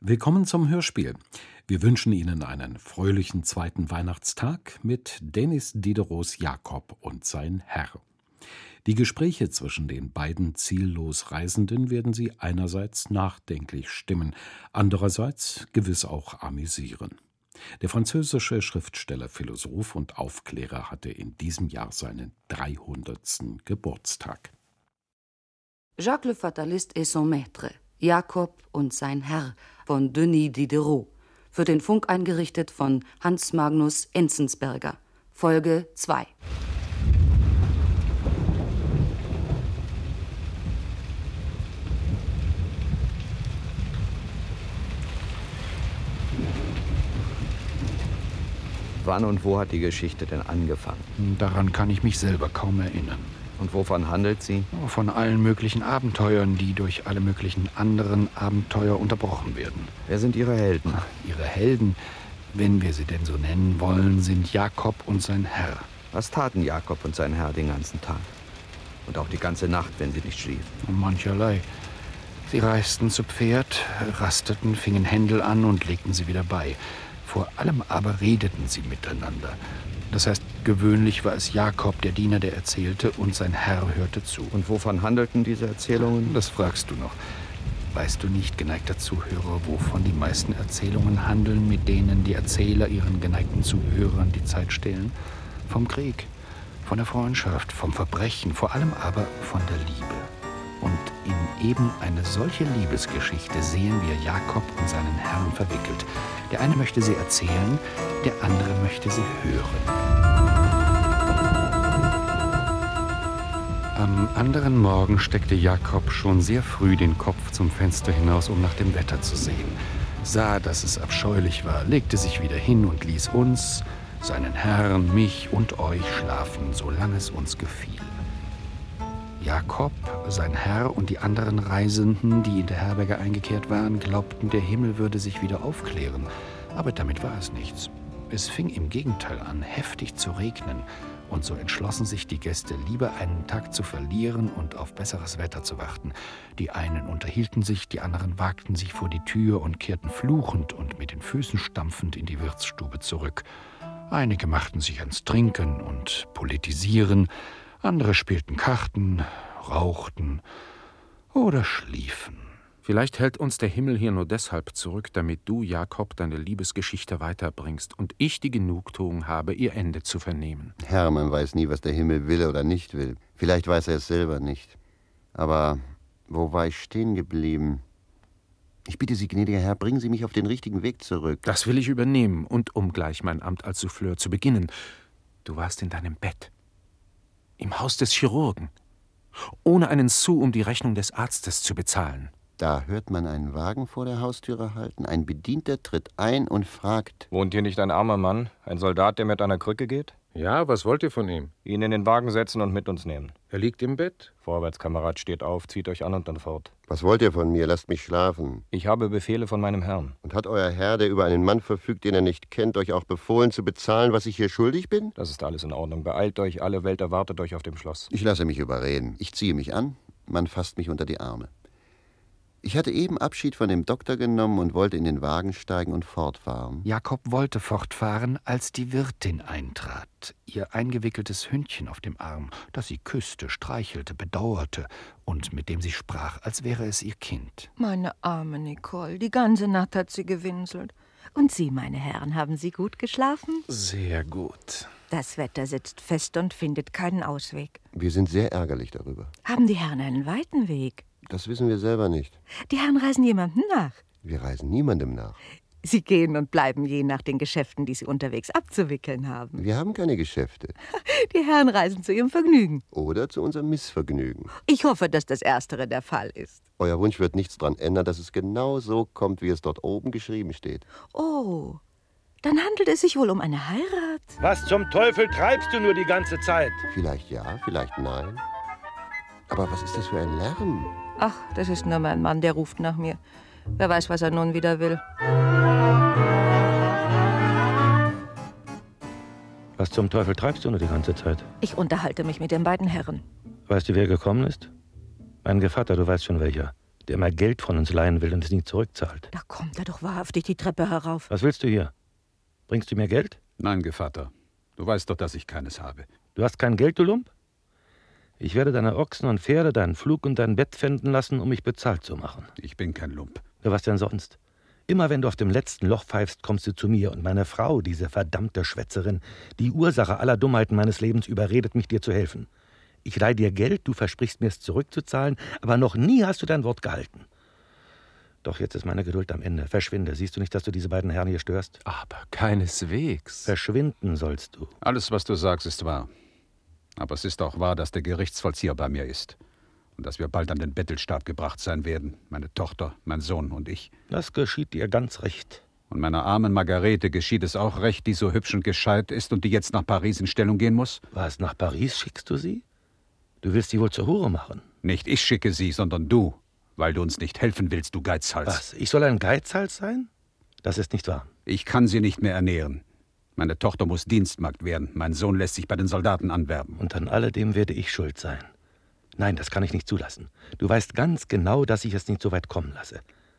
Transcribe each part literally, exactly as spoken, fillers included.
Willkommen zum Hörspiel. Wir wünschen Ihnen einen fröhlichen zweiten Weihnachtstag mit Denis Diderots Jakob und sein Herr. Die Gespräche zwischen den beiden ziellos Reisenden werden Sie einerseits nachdenklich stimmen, andererseits gewiss auch amüsieren. Der französische Schriftsteller, Philosoph und Aufklärer hatte in diesem Jahr seinen dreihundertsten Geburtstag. Jacques le Fataliste et son Maître, Jakob und sein Herr von Denis Diderot, für den Funk eingerichtet von Hans Magnus Enzensberger. Folge zwei. Wann und wo hat die Geschichte denn angefangen? Daran kann ich mich selber kaum erinnern. Und wovon handelt sie? Von allen möglichen Abenteuern, die durch alle möglichen anderen Abenteuer unterbrochen werden. Wer sind Ihre Helden? Ihre Helden, wenn wir sie denn so nennen wollen, sind Jakob und sein Herr. Was taten Jakob und sein Herr den ganzen Tag? Und auch die ganze Nacht, wenn sie nicht schliefen? Mancherlei. Sie reisten zu Pferd, rasteten, fingen Händel an und legten sie wieder bei. Vor allem aber redeten sie miteinander. Das heißt, gewöhnlich war es Jakob, der Diener, der erzählte, und sein Herr hörte zu. Und wovon handelten diese Erzählungen? Das fragst du noch. Weißt du nicht, geneigter Zuhörer, wovon die meisten Erzählungen handeln, mit denen die Erzähler ihren geneigten Zuhörern die Zeit stehlen? Vom Krieg, von der Freundschaft, vom Verbrechen, vor allem aber von der Liebe. Und in eben eine solche Liebesgeschichte sehen wir Jakob und seinen Herrn verwickelt. Der eine möchte sie erzählen, der andere möchte sie hören. Am anderen Morgen steckte Jakob schon sehr früh den Kopf zum Fenster hinaus, um nach dem Wetter zu sehen. Sah, dass es abscheulich war, legte sich wieder hin und ließ uns, seinen Herrn, mich und euch schlafen, solange es uns gefiel. Jakob, sein Herr und die anderen Reisenden, die in der Herberge eingekehrt waren, glaubten, der Himmel würde sich wieder aufklären. Aber damit war es nichts. Es fing im Gegenteil an, heftig zu regnen. Und so entschlossen sich die Gäste, lieber einen Tag zu verlieren und auf besseres Wetter zu warten. Die einen unterhielten sich, die anderen wagten sich vor die Tür und kehrten fluchend und mit den Füßen stampfend in die Wirtsstube zurück. Einige machten sich ans Trinken und Politisieren, andere spielten Karten, rauchten oder schliefen. Vielleicht hält uns der Himmel hier nur deshalb zurück, damit du, Jakob, deine Liebesgeschichte weiterbringst und ich die Genugtuung habe, ihr Ende zu vernehmen. Herr, man weiß nie, was der Himmel will oder nicht will. Vielleicht weiß er es selber nicht. Aber wo war ich stehen geblieben? Ich bitte Sie, gnädiger Herr, bringen Sie mich auf den richtigen Weg zurück. Das will ich übernehmen und um gleich mein Amt als Souffleur zu beginnen. Du warst in deinem Bett. Im Haus des Chirurgen. Ohne einen Sou, um die Rechnung des Arztes zu bezahlen. Da hört man einen Wagen vor der Haustüre halten. Ein Bedienter tritt ein und fragt: Wohnt hier nicht ein armer Mann? Ein Soldat, der mit einer Krücke geht? Ja, was wollt ihr von ihm? Ihn in den Wagen setzen und mit uns nehmen. Er liegt im Bett. Vorwärts, Kamerad, steht auf, zieht euch an und dann fort. Was wollt ihr von mir? Lasst mich schlafen. Ich habe Befehle von meinem Herrn. Und hat euer Herr, der über einen Mann verfügt, den er nicht kennt, euch auch befohlen zu bezahlen, was ich hier schuldig bin? Das ist alles in Ordnung. Beeilt euch, alle Welt erwartet euch auf dem Schloss. Ich lasse mich überreden. Ich ziehe mich an, man fasst mich unter die Arme. Ich hatte eben Abschied von dem Doktor genommen und wollte in den Wagen steigen und fortfahren. Jakob wollte fortfahren, als die Wirtin eintrat, ihr eingewickeltes Hündchen auf dem Arm, das sie küsste, streichelte, bedauerte und mit dem sie sprach, als wäre es ihr Kind. Meine arme Nicole, die ganze Nacht hat sie gewinselt. Und Sie, meine Herren, haben Sie gut geschlafen? Sehr gut. Das Wetter sitzt fest und findet keinen Ausweg. Wir sind sehr ärgerlich darüber. Haben die Herren einen weiten Weg? Das wissen wir selber nicht. Die Herren reisen jemandem nach. Wir reisen niemandem nach. Sie gehen und bleiben je nach den Geschäften, die Sie unterwegs abzuwickeln haben. Wir haben keine Geschäfte. Die Herren reisen zu Ihrem Vergnügen. Oder zu unserem Missvergnügen. Ich hoffe, dass das Erstere der Fall ist. Euer Wunsch wird nichts daran ändern, dass es genau so kommt, wie es dort oben geschrieben steht. Oh, dann handelt es sich wohl um eine Heirat. Was zum Teufel treibst du nur die ganze Zeit? Vielleicht ja, vielleicht nein. Aber was ist das für ein Lärm? Ach, das ist nur mein Mann, der ruft nach mir. Wer weiß, was er nun wieder will. Was zum Teufel treibst du nur die ganze Zeit? Ich unterhalte mich mit den beiden Herren. Weißt du, wer gekommen ist? Mein Gevatter, du weißt schon welcher. der mal Geld von uns leihen will und es nie zurückzahlt. Da kommt er doch wahrhaftig die Treppe herauf. Was willst du hier? Bringst du mir Geld? Nein, Gevatter. Du weißt doch, dass ich keines habe. Du hast kein Geld, du Lump? Ich werde deine Ochsen und Pferde, deinen Flug und dein Bett pfänden lassen, um mich bezahlt zu machen. Ich bin kein Lump. Ja, was denn sonst? Immer wenn du auf dem letzten Loch pfeifst, kommst du zu mir und meine Frau, diese verdammte Schwätzerin, die Ursache aller Dummheiten meines Lebens, überredet mich, dir zu helfen. Ich leihe dir Geld, du versprichst mir es zurückzuzahlen, aber noch nie hast du dein Wort gehalten. Doch jetzt ist meine Geduld am Ende. Verschwinde. Siehst du nicht, dass du diese beiden Herren hier störst? Aber keineswegs. Verschwinden sollst du. Alles, was du sagst, ist wahr. Aber es ist auch wahr, dass der Gerichtsvollzieher bei mir ist. Und dass wir bald an den Bettelstab gebracht sein werden. Meine Tochter, mein Sohn und ich. Das geschieht dir ganz recht. Und meiner armen Margarete geschieht es auch recht, die so hübsch und gescheit ist und die jetzt nach Paris in Stellung gehen muss? Was, nach Paris schickst du sie? Du willst sie wohl zur Hure machen? Nicht ich schicke sie, sondern du. Weil du uns nicht helfen willst, du Geizhals. Was, ich soll ein Geizhals sein? Das ist nicht wahr. Ich kann sie nicht mehr ernähren. Meine Tochter muss Dienstmagd werden. Mein Sohn lässt sich bei den Soldaten anwerben. Und an alledem werde ich schuld sein. Nein, das kann ich nicht zulassen. Du weißt ganz genau, dass ich es nicht so weit kommen lasse.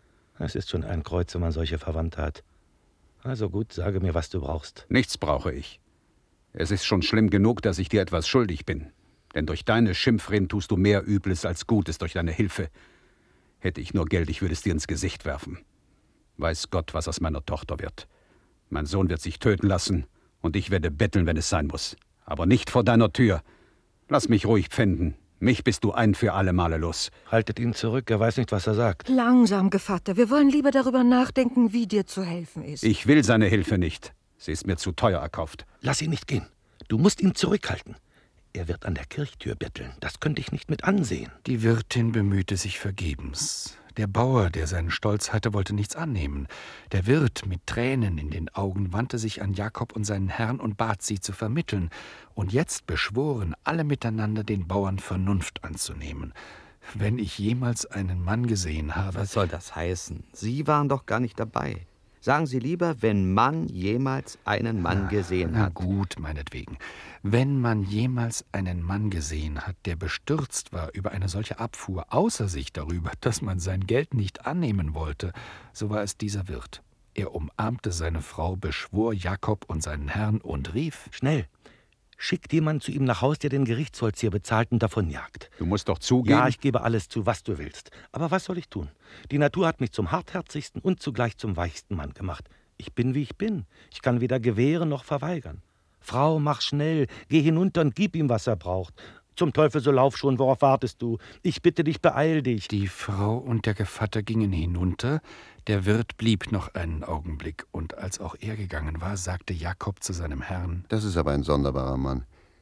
Es ist schon ein Kreuz, wenn man solche Verwandte hat. Also gut, sage mir, was du brauchst. Nichts brauche ich. Es ist schon schlimm genug, dass ich dir etwas schuldig bin. Denn durch deine Schimpfreden tust du mehr Übles als Gutes durch deine Hilfe. Hätte ich nur Geld, ich würde es dir ins Gesicht werfen. Weiß Gott, was aus meiner Tochter wird. Mein Sohn wird sich töten lassen und ich werde betteln, wenn es sein muss. Aber nicht vor deiner Tür. Lass mich ruhig pfänden. Mich bist du ein für alle Male los. Haltet ihn zurück, er weiß nicht, was er sagt. Langsam, Gevatter. Wir wollen lieber darüber nachdenken, wie dir zu helfen ist. Ich will seine Hilfe nicht. Sie ist mir zu teuer erkauft. Lass ihn nicht gehen. Du musst ihn zurückhalten. Er wird an der Kirchtür betteln. Das könnte ich nicht mit ansehen. Die Wirtin bemühte sich vergebens. Der Bauer, der seinen Stolz hatte, wollte nichts annehmen. Der Wirt mit Tränen in den Augen wandte sich an Jakob und seinen Herrn und bat sie zu vermitteln. Und jetzt beschworen alle miteinander, den Bauern Vernunft anzunehmen. Wenn ich jemals einen Mann gesehen habe... Was soll das heißen? Sie waren doch gar nicht dabei. Sagen Sie lieber, wenn man jemals einen Mann gesehen Na hat. gut, meinetwegen. Wenn man jemals einen Mann gesehen hat, der bestürzt war über eine solche Abfuhr, außer sich darüber, dass man sein Geld nicht annehmen wollte, so war es dieser Wirt. Er umarmte seine Frau, beschwor Jakob und seinen Herrn und rief: Schnell! Schickt jemand zu ihm nach Haus, der den Gerichtsvollzieher bezahlt und davonjagt. Du musst doch zugeben... Ja, ich gebe alles zu, was du willst. Aber was soll ich tun? Die Natur hat mich zum hartherzigsten und zugleich zum weichsten Mann gemacht. Ich bin, wie ich bin. Ich kann weder gewähren noch verweigern. Frau, mach schnell, geh hinunter und gib ihm, was er braucht. Zum Teufel, so lauf schon, worauf wartest du? Ich bitte dich, beeil dich. Die Frau und der Gevatter gingen hinunter, der Wirt blieb noch einen Augenblick, und als auch er gegangen war, sagte Jakob zu seinem Herrn: Das ist aber ein sonderbarer Mann.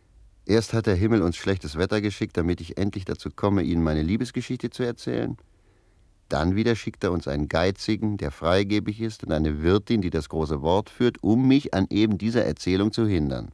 Erst hat der Himmel uns schlechtes Wetter geschickt, damit ich endlich dazu komme, Ihnen meine Liebesgeschichte zu erzählen. Dann wieder schickt er uns einen Geizigen, der freigebig ist, und eine Wirtin, die das große Wort führt, um mich an eben dieser Erzählung zu hindern.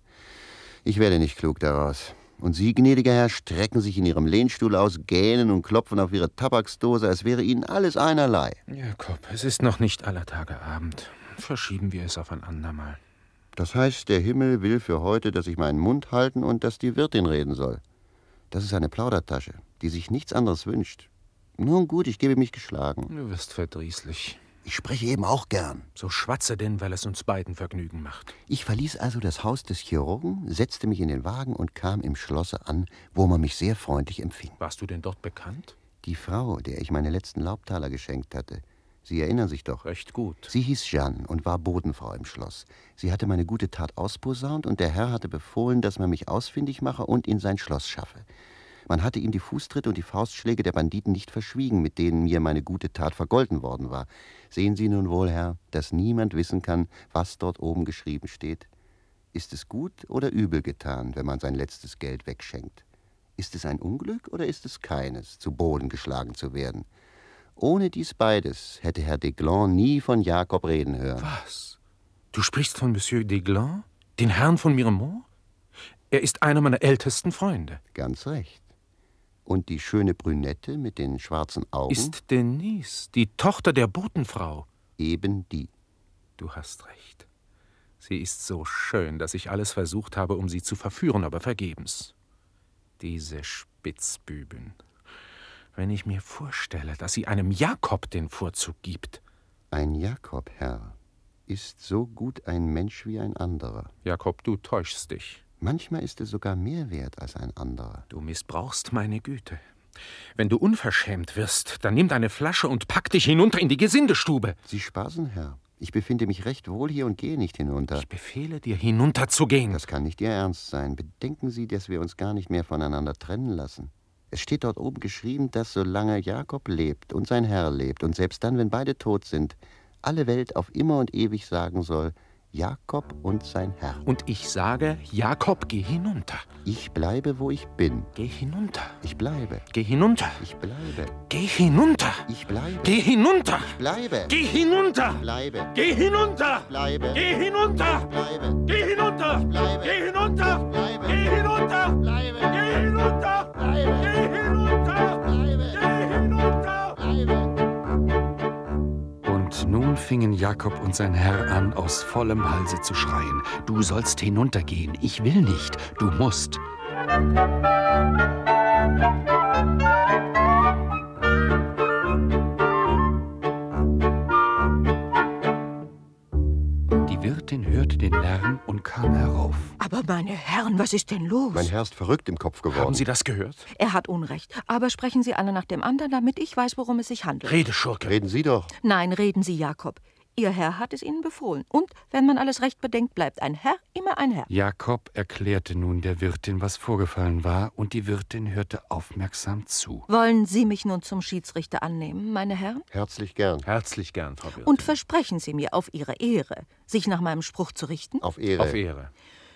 Ich werde nicht klug daraus. Und Sie, gnädiger Herr, strecken sich in Ihrem Lehnstuhl aus, gähnen und klopfen auf Ihre Tabaksdose, als wäre Ihnen alles einerlei. Jakob, es ist noch nicht aller Tage Abend. Verschieben wir es auf ein andermal. Das heißt, der Himmel will für heute, dass ich meinen Mund halten und dass die Wirtin reden soll. Das ist eine Plaudertasche, die sich nichts anderes wünscht. Nun gut, ich gebe mich geschlagen. Du wirst verdrießlich. Ich spreche eben auch gern. So schwatze denn, weil es uns beiden Vergnügen macht. Ich verließ also das Haus des Chirurgen, setzte mich in den Wagen und kam im Schlosse an, wo man mich sehr freundlich empfing. Warst du denn dort bekannt? Die Frau, der ich meine letzten Laubtaler geschenkt hatte. Sie erinnern sich doch. Recht gut. Sie hieß Jeanne und war Bodenfrau im Schloss. Sie hatte meine gute Tat ausposaunt und der Herr hatte befohlen, dass man mich ausfindig mache und in sein Schloss schaffe. Man hatte ihm die Fußtritte und die Faustschläge der Banditen nicht verschwiegen, mit denen mir meine gute Tat vergolten worden war. Sehen Sie nun wohl, Herr, dass niemand wissen kann, was dort oben geschrieben steht. Ist es gut oder übel getan, wenn man sein letztes Geld wegschenkt? Ist es ein Unglück oder ist es keines, zu Boden geschlagen zu werden? Ohne dies beides hätte Herr Deglon nie von Jakob reden hören. Was? Du sprichst von Monsieur Deglon, den Herrn von Miremont? Er ist einer meiner ältesten Freunde. Ganz recht. Und die schöne Brünette mit den schwarzen Augen? Ist Denise, die Tochter der Botenfrau. Eben die. Du hast recht. Sie ist so schön, dass ich alles versucht habe, um sie zu verführen, aber vergebens. Diese Spitzbüben. wenn ich mir vorstelle, dass sie einem Jakob den Vorzug gibt. Ein Jakob, Herr, ist so gut ein Mensch wie ein anderer. Jakob, du täuschst dich. Manchmal ist er sogar mehr wert als ein anderer. Du missbrauchst meine Güte. Wenn du unverschämt wirst, dann nimm deine Flasche und pack dich hinunter in die Gesindestube. Sie spaßen, Herr. Ich befinde mich recht wohl hier und gehe nicht hinunter. Ich befehle dir, hinunterzugehen. Das kann nicht Ihr Ernst sein. Bedenken Sie, dass wir uns gar nicht mehr voneinander trennen lassen. Es steht dort oben geschrieben, dass solange Jakob lebt und sein Herr lebt, und selbst dann, wenn beide tot sind, alle Welt auf immer und ewig sagen soll, Jakob und sein Herr. Und ich sage, Jakob, geh hinunter. Ich bleibe, wo ich bin. Geh hinunter. Ich bleibe. Geh hinunter. Ich bleibe. Geh hinunter. Ich bleibe. Geh hinunter. Ich bleibe. Geh hinunter. Ich bleibe. Geh hinunter. Ich bleibe. Geh hinunter. Ich bleibe. Geh hinunter. Ich bleibe. Geh hinunter. Ich bleibe. Geh hinunter. Ich bleibe. Geh hinunter. Ich bleibe. Geh hinunter. Ich bleibe. Geh hinunter. Ich bleibe. Und nun fingen Jakob und sein Herr an, aus vollem Halse zu schreien. Du sollst hinuntergehen, ich will nicht, du musst. Die Wirtin hörte den Lärm und kam herauf. Aber meine Herren, was ist denn los? Mein Herr ist verrückt im Kopf geworden. Haben Sie das gehört? Er hat Unrecht. Aber sprechen Sie einer nach dem anderen, damit ich weiß, worum es sich handelt. Rede, Schurke. Reden Sie doch. Nein, reden Sie, Jakob. Ihr Herr hat es Ihnen befohlen. Und wenn man alles recht bedenkt, bleibt ein Herr immer ein Herr. Jakob erklärte nun der Wirtin, was vorgefallen war, und die Wirtin hörte aufmerksam zu. Wollen Sie mich nun zum Schiedsrichter annehmen, meine Herren? Herzlich gern. Herzlich gern, Frau Wirtin. Und versprechen Sie mir auf Ihre Ehre, sich nach meinem Spruch zu richten? Auf Ehre. Auf Ehre.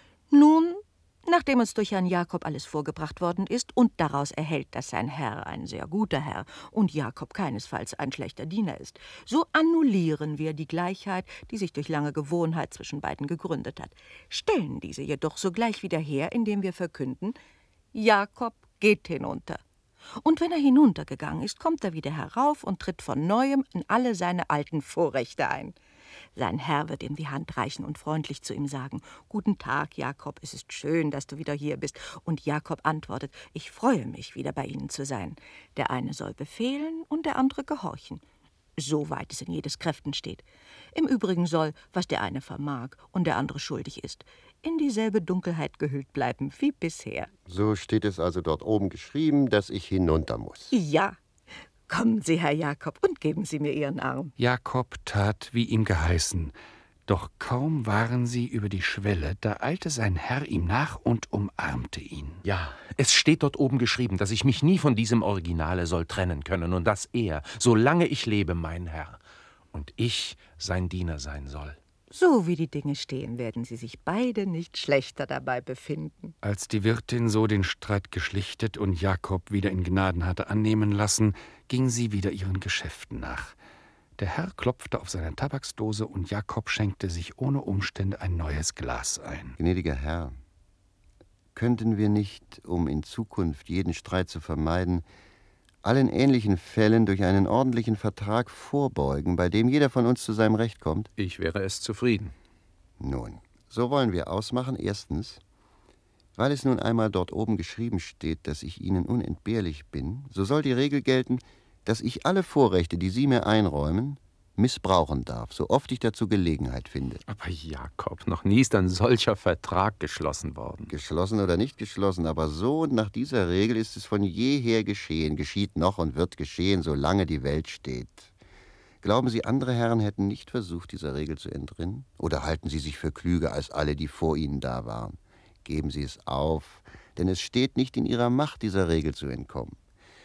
Nun, nachdem uns durch Herrn Jakob alles vorgebracht worden ist und daraus erhält, dass sein Herr ein sehr guter Herr und Jakob keinesfalls ein schlechter Diener ist, so annullieren wir die Gleichheit, die sich durch lange Gewohnheit zwischen beiden gegründet hat, stellen diese jedoch sogleich wieder her, indem wir verkünden, Jakob geht hinunter. Und wenn er hinuntergegangen ist, kommt er wieder herauf und tritt von Neuem in alle seine alten Vorrechte ein. Sein Herr wird ihm die Hand reichen und freundlich zu ihm sagen, »Guten Tag, Jakob, es ist schön, dass du wieder hier bist.« Und Jakob antwortet, »Ich freue mich, wieder bei Ihnen zu sein.« Der eine soll befehlen und der andere gehorchen, soweit es in jedes Kräften steht. Im Übrigen soll, was der eine vermag und der andere schuldig ist, in dieselbe Dunkelheit gehüllt bleiben wie bisher. So steht es also dort oben geschrieben, dass ich hinunter muss. Ja. Kommen Sie, Herr Jakob, und geben Sie mir Ihren Arm. Jakob tat, wie ihm geheißen. Doch kaum waren sie über die Schwelle, da eilte sein Herr ihm nach und umarmte ihn. Ja, es steht dort oben geschrieben, dass ich mich nie von diesem Originale soll trennen können und dass er, solange ich lebe, mein Herr und ich sein Diener sein soll. So wie die Dinge stehen, werden Sie sich beide nicht schlechter dabei befinden. Als die Wirtin so den Streit geschlichtet und Jakob wieder in Gnaden hatte annehmen lassen, ging sie wieder ihren Geschäften nach. Der Herr klopfte auf seine Tabaksdose und Jakob schenkte sich ohne Umstände ein neues Glas ein. Gnädiger Herr, könnten wir nicht, um in Zukunft jeden Streit zu vermeiden, allen ähnlichen Fällen durch einen ordentlichen Vertrag vorbeugen, bei dem jeder von uns zu seinem Recht kommt? Ich wäre es zufrieden. Nun, so wollen wir ausmachen. Erstens, weil es nun einmal dort oben geschrieben steht, dass ich Ihnen unentbehrlich bin, so soll die Regel gelten, dass ich alle Vorrechte, die Sie mir einräumen, missbrauchen darf, so oft ich dazu Gelegenheit finde. Aber Jakob, noch nie ist ein solcher Vertrag geschlossen worden. Geschlossen oder nicht geschlossen, aber so und nach dieser Regel ist es von jeher geschehen, geschieht noch und wird geschehen, solange die Welt steht. Glauben Sie, andere Herren hätten nicht versucht, dieser Regel zu entrinnen? Oder halten Sie sich für klüger als alle, die vor Ihnen da waren? Geben Sie es auf, denn es steht nicht in Ihrer Macht, dieser Regel zu entkommen.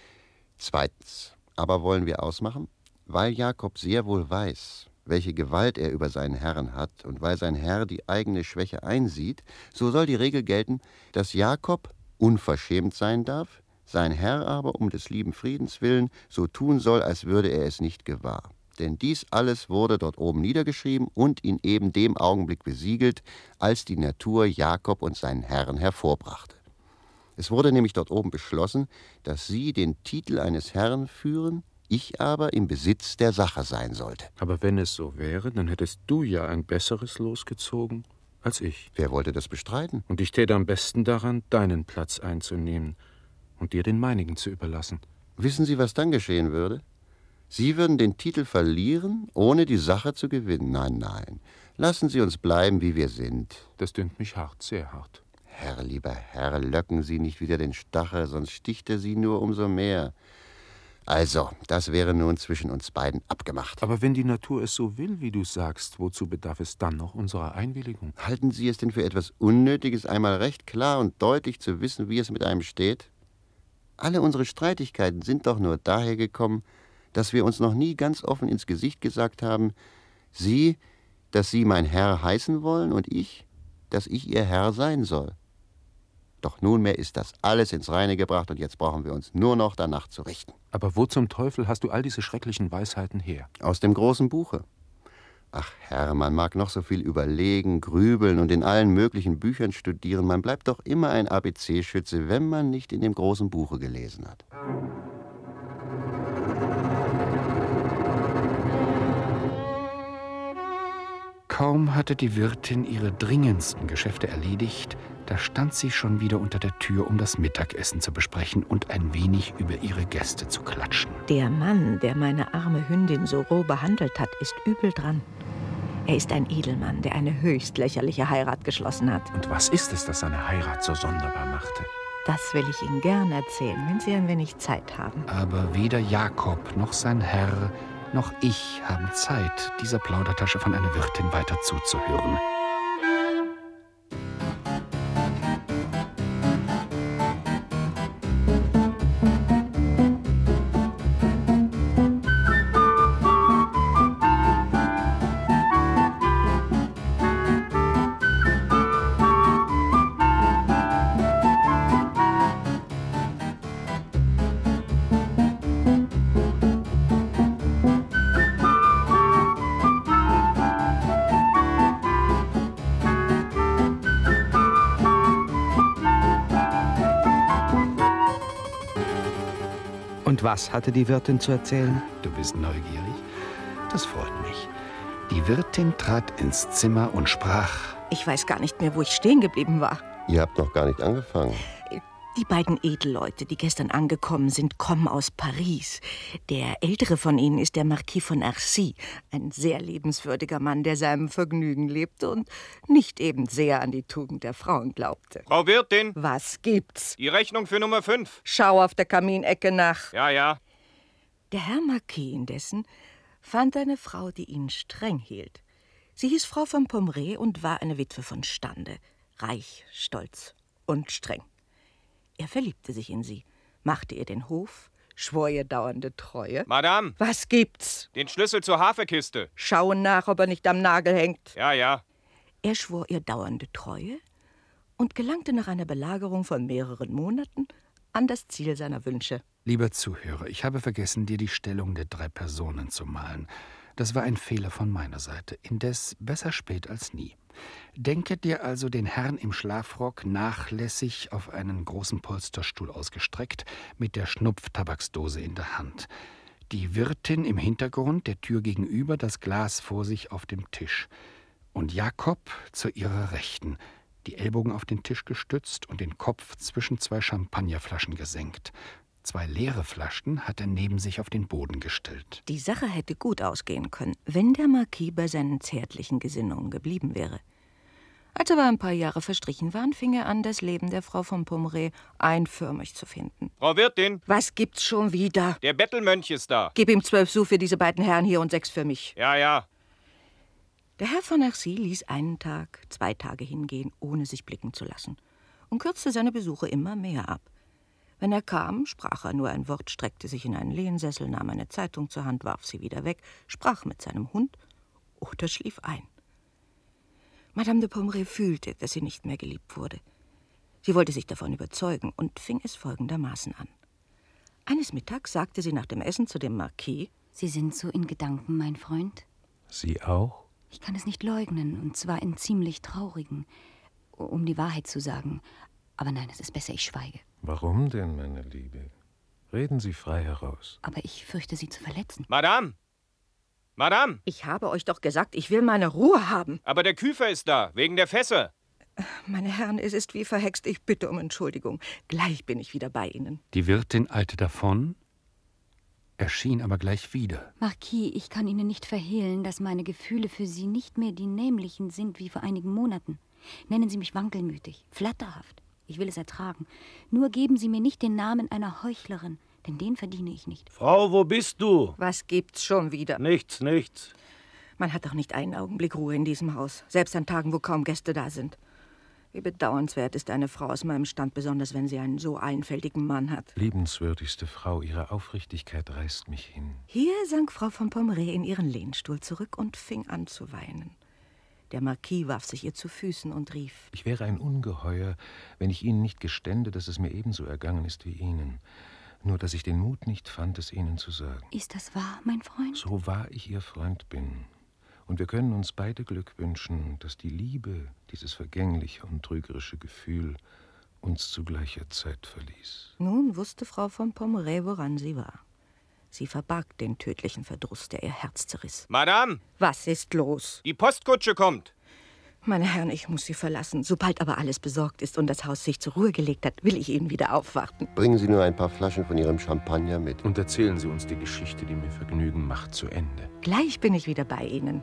Zweitens, aber wollen wir ausmachen? Weil Jakob sehr wohl weiß, welche Gewalt er über seinen Herrn hat und weil sein Herr die eigene Schwäche einsieht, so soll die Regel gelten, dass Jakob unverschämt sein darf, sein Herr aber um des lieben Friedens willen so tun soll, als würde er es nicht gewahr. Denn dies alles wurde dort oben niedergeschrieben und in eben dem Augenblick besiegelt, als die Natur Jakob und seinen Herrn hervorbrachte. Es wurde nämlich dort oben beschlossen, dass sie den Titel eines Herrn führen, ich aber im Besitz der Sache sein sollte. Aber wenn es so wäre, dann hättest du ja ein besseres Los gezogen als ich. Wer wollte das bestreiten? Und ich täte am besten daran, deinen Platz einzunehmen und dir den meinigen zu überlassen. Wissen Sie, was dann geschehen würde? Sie würden den Titel verlieren, ohne die Sache zu gewinnen. Nein, nein. Lassen Sie uns bleiben, wie wir sind. Das dünkt mich hart, sehr hart. Herr, lieber Herr, löcken Sie nicht wieder den Stachel, sonst sticht er Sie nur umso mehr. Also, das wäre nun zwischen uns beiden abgemacht. Aber wenn die Natur es so will, wie du sagst, wozu bedarf es dann noch unserer Einwilligung? Halten Sie es denn für etwas Unnötiges, einmal recht klar und deutlich zu wissen, wie es mit einem steht? Alle unsere Streitigkeiten sind doch nur daher gekommen, dass wir uns noch nie ganz offen ins Gesicht gesagt haben, Sie, dass Sie mein Herr heißen wollen und ich, dass ich Ihr Herr sein soll. Doch nunmehr ist das alles ins Reine gebracht und jetzt brauchen wir uns nur noch danach zu richten. Aber wo zum Teufel hast du all diese schrecklichen Weisheiten her? Aus dem großen Buche. Ach Herr, man mag noch so viel überlegen, grübeln und in allen möglichen Büchern studieren. Man bleibt doch immer ein A B C-Schütze, wenn man nicht in dem großen Buche gelesen hat. Kaum hatte die Wirtin ihre dringendsten Geschäfte erledigt, da stand sie schon wieder unter der Tür, um das Mittagessen zu besprechen und ein wenig über ihre Gäste zu klatschen. Der Mann, der meine arme Hündin so roh behandelt hat, ist übel dran. Er ist ein Edelmann, der eine höchst lächerliche Heirat geschlossen hat. Und was ist es, das seine Heirat so sonderbar machte? Das will ich Ihnen gern erzählen, wenn Sie ein wenig Zeit haben. Aber weder Jakob noch sein Herr noch ich haben Zeit, dieser Plaudertasche von einer Wirtin weiter zuzuhören. Und was hatte die Wirtin zu erzählen? Du bist neugierig? Das freut mich. Die Wirtin trat ins Zimmer und sprach: Ich weiß gar nicht mehr, wo ich stehen geblieben war. Ihr habt noch gar nicht angefangen. Die beiden Edelleute, die gestern angekommen sind, kommen aus Paris. Der ältere von ihnen ist der Marquis von Arcy, ein sehr liebenswürdiger Mann, der seinem Vergnügen lebte und nicht eben sehr an die Tugend der Frauen glaubte. Frau Wirtin! Was gibt's? Die Rechnung für Nummer fünf. Schau auf der Kaminecke nach. Ja, ja. Der Herr Marquis indessen fand eine Frau, die ihn streng hielt. Sie hieß Frau von Pomré und war eine Witwe von Stande, reich, stolz und streng. Er verliebte sich in sie, machte ihr den Hof, schwor ihr dauernde Treue. Madame! Was gibt's? Den Schlüssel zur Hafenkiste. Schauen nach, ob er nicht am Nagel hängt. Ja, ja. Er schwor ihr dauernde Treue und gelangte nach einer Belagerung von mehreren Monaten an das Ziel seiner Wünsche. Lieber Zuhörer, ich habe vergessen, dir die Stellung der drei Personen zu malen. Das war ein Fehler von meiner Seite. Indes besser spät als nie. Denke dir also den Herrn im Schlafrock nachlässig auf einen großen Polsterstuhl ausgestreckt, mit der Schnupftabaksdose in der Hand. Die Wirtin im Hintergrund, der Tür gegenüber, das Glas vor sich auf dem Tisch. Und Jakob zu ihrer Rechten, die Ellbogen auf den Tisch gestützt und den Kopf zwischen zwei Champagnerflaschen gesenkt. Zwei leere Flaschen hat er neben sich auf den Boden gestellt. Die Sache hätte gut ausgehen können, wenn der Marquis bei seinen zärtlichen Gesinnungen geblieben wäre. Als aber ein paar Jahre verstrichen waren, fing er an, das Leben der Frau von Pomré einförmig zu finden. Frau Wirtin! Was gibt's schon wieder? Der Bettelmönch ist da. Gib ihm zwölf Sous für diese beiden Herren hier und sechs für mich. Ja, ja. Der Herr von Arcy ließ einen Tag, zwei Tage hingehen, ohne sich blicken zu lassen, und kürzte seine Besuche immer mehr ab. Wenn er kam, sprach er nur ein Wort, streckte sich in einen Lehnsessel, nahm eine Zeitung zur Hand, warf sie wieder weg, sprach mit seinem Hund oder schlief ein. Madame de Pomré fühlte, dass sie nicht mehr geliebt wurde. Sie wollte sich davon überzeugen und fing es folgendermaßen an. Eines Mittags sagte sie nach dem Essen zu dem Marquis: Sie sind so in Gedanken, mein Freund? Sie auch? Ich kann es nicht leugnen, und zwar in ziemlich traurigen, um die Wahrheit zu sagen. Aber nein, es ist besser, ich schweige. Warum denn, meine Liebe? Reden Sie frei heraus. Aber ich fürchte, Sie zu verletzen. Madame! Madame! Ich habe euch doch gesagt, ich will meine Ruhe haben. Aber der Küfer ist da, wegen der Fässer. Meine Herren, es ist wie verhext. Ich bitte um Entschuldigung. Gleich bin ich wieder bei Ihnen. Die Wirtin eilte davon, erschien aber gleich wieder. Marquis, ich kann Ihnen nicht verhehlen, dass meine Gefühle für Sie nicht mehr die nämlichen sind wie vor einigen Monaten. Nennen Sie mich wankelmütig, flatterhaft. Ich will es ertragen. Nur geben Sie mir nicht den Namen einer Heuchlerin, denn den verdiene ich nicht. Frau, wo bist du? Was gibt's schon wieder? Nichts, nichts. Man hat doch nicht einen Augenblick Ruhe in diesem Haus, selbst an Tagen, wo kaum Gäste da sind. Wie bedauernswert ist eine Frau aus meinem Stand, besonders wenn sie einen so einfältigen Mann hat. Liebenswürdigste Frau, Ihre Aufrichtigkeit reißt mich hin. Hier sank Frau von Pommerais in ihren Lehnstuhl zurück und fing an zu weinen. Der Marquis warf sich ihr zu Füßen und rief: Ich wäre ein Ungeheuer, wenn ich Ihnen nicht gestände, dass es mir ebenso ergangen ist wie Ihnen. Nur, dass ich den Mut nicht fand, es Ihnen zu sagen. Ist das wahr, mein Freund? So wahr ich Ihr Freund bin. Und wir können uns beide Glück wünschen, dass die Liebe, dieses vergängliche und trügerische Gefühl, uns zu gleicher Zeit verließ. Nun wusste Frau von Pommerais, woran sie war. Sie verbarg den tödlichen Verdruss, der ihr Herz zerriss. Madame! Was ist los? Die Postkutsche kommt! Meine Herren, ich muss Sie verlassen. Sobald aber alles besorgt ist und das Haus sich zur Ruhe gelegt hat, will ich Ihnen wieder aufwarten. Bringen Sie nur ein paar Flaschen von Ihrem Champagner mit. Und erzählen Sie uns die Geschichte, die mir Vergnügen macht, zu Ende. Gleich bin ich wieder bei Ihnen.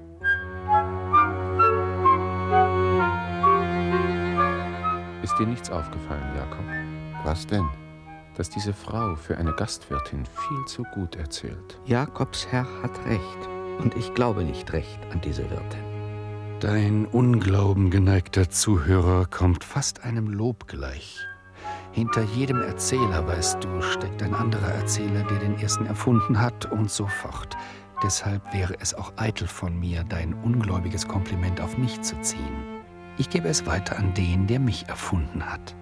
Ist dir nichts aufgefallen, Jakob? Was denn? Dass diese Frau für eine Gastwirtin viel zu gut erzählt. Jakobs Herr hat recht. Und ich glaube nicht recht an diese Wirtin. Dein Unglauben, geneigter Zuhörer, kommt fast einem Lob gleich. Hinter jedem Erzähler, weißt du, steckt ein anderer Erzähler, der den ersten erfunden hat und so fort. Deshalb wäre es auch eitel von mir, dein ungläubiges Kompliment auf mich zu ziehen. Ich gebe es weiter an den, der mich erfunden hat.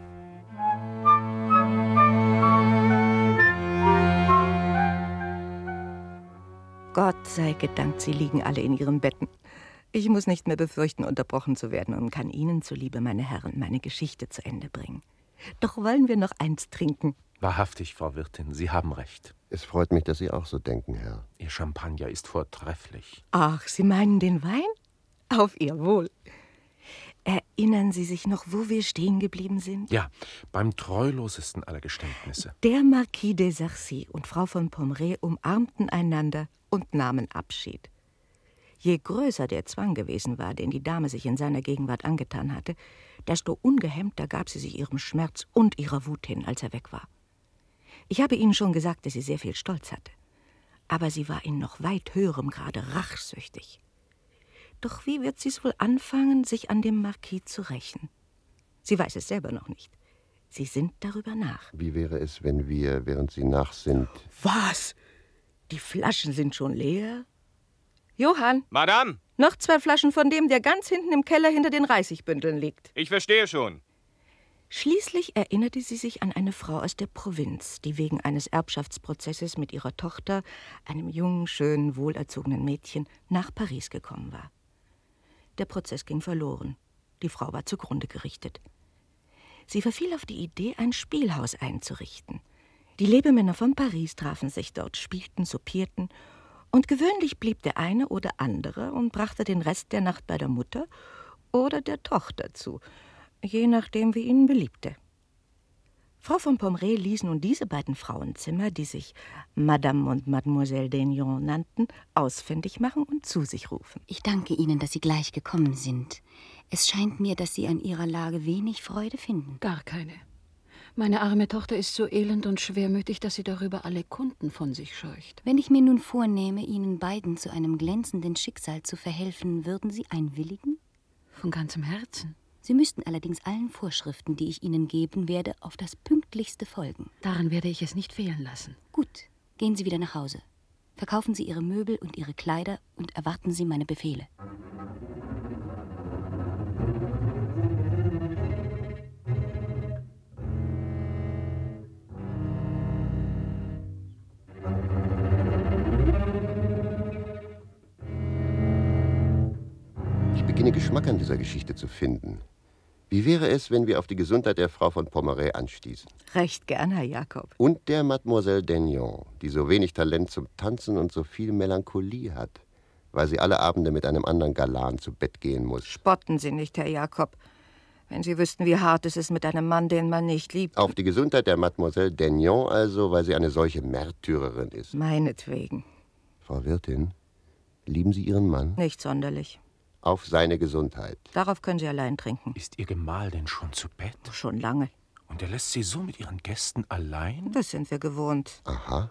Gott sei gedankt, Sie liegen alle in Ihren Betten. Ich muss nicht mehr befürchten, unterbrochen zu werden und kann Ihnen zuliebe, meine Herren, meine Geschichte zu Ende bringen. Doch wollen wir noch eins trinken? Wahrhaftig, Frau Wirtin, Sie haben recht. Es freut mich, dass Sie auch so denken, Herr. Ihr Champagner ist vortrefflich. Ach, Sie meinen den Wein? Auf Ihr Wohl. Erinnern Sie sich noch, wo wir stehen geblieben sind? Ja, beim treulosesten aller Geständnisse. Der Marquis de Sarcey und Frau von Pommerais umarmten einander und nahmen Abschied. Je größer der Zwang gewesen war, den die Dame sich in seiner Gegenwart angetan hatte, desto ungehemmter gab sie sich ihrem Schmerz und ihrer Wut hin, als er weg war. Ich habe Ihnen schon gesagt, dass sie sehr viel Stolz hatte. Aber sie war in noch weit höherem Grade rachsüchtig. Doch wie wird sie es wohl anfangen, sich an dem Marquis zu rächen? Sie weiß es selber noch nicht. Sie sinnt darüber nach. Wie wäre es, wenn wir, während Sie nachsinnt... Was? Die Flaschen sind schon leer? Johann! Madame! Noch zwei Flaschen von dem, der ganz hinten im Keller hinter den Reisigbündeln liegt. Ich verstehe schon. Schließlich erinnerte sie sich an eine Frau aus der Provinz, die wegen eines Erbschaftsprozesses mit ihrer Tochter, einem jungen, schönen, wohlerzogenen Mädchen, nach Paris gekommen war. Der Prozess ging verloren. Die Frau war zugrunde gerichtet. Sie verfiel auf die Idee, ein Spielhaus einzurichten. Die Lebemänner von Paris trafen sich dort, spielten, soupierten, und gewöhnlich blieb der eine oder andere und brachte den Rest der Nacht bei der Mutter oder der Tochter zu, je nachdem, wie ihnen beliebte. Frau von Pommerais ließ nun diese beiden Frauenzimmer, die sich Madame und Mademoiselle d'Aignan nannten, ausfindig machen und zu sich rufen. Ich danke Ihnen, dass Sie gleich gekommen sind. Es scheint mir, dass Sie an Ihrer Lage wenig Freude finden. Gar keine. Meine arme Tochter ist so elend und schwermütig, dass sie darüber alle Kunden von sich scheucht. Wenn ich mir nun vornehme, Ihnen beiden zu einem glänzenden Schicksal zu verhelfen, würden Sie einwilligen? Von ganzem Herzen. Sie müssten allerdings allen Vorschriften, die ich Ihnen geben werde, auf das Pünktlichste folgen. Daran werde ich es nicht fehlen lassen. Gut, gehen Sie wieder nach Hause. Verkaufen Sie Ihre Möbel und Ihre Kleider und erwarten Sie meine Befehle. Ich beginne Geschmack an dieser Geschichte zu finden. Wie wäre es, wenn wir auf die Gesundheit der Frau von Pommerais anstießen? Recht gern, Herr Jakob. Und der Mademoiselle d'Aignan, die so wenig Talent zum Tanzen und so viel Melancholie hat, weil sie alle Abende mit einem anderen Galan zu Bett gehen muss. Spotten Sie nicht, Herr Jakob. Wenn Sie wüssten, wie hart es ist mit einem Mann, den man nicht liebt. Auf die Gesundheit der Mademoiselle Daignan also, weil sie eine solche Märtyrerin ist. Meinetwegen. Frau Wirtin, lieben Sie Ihren Mann? Nicht sonderlich. Auf seine Gesundheit. Darauf können Sie allein trinken. Ist Ihr Gemahl denn schon zu Bett? Schon lange. Und er lässt Sie so mit Ihren Gästen allein? Das sind wir gewohnt. Aha.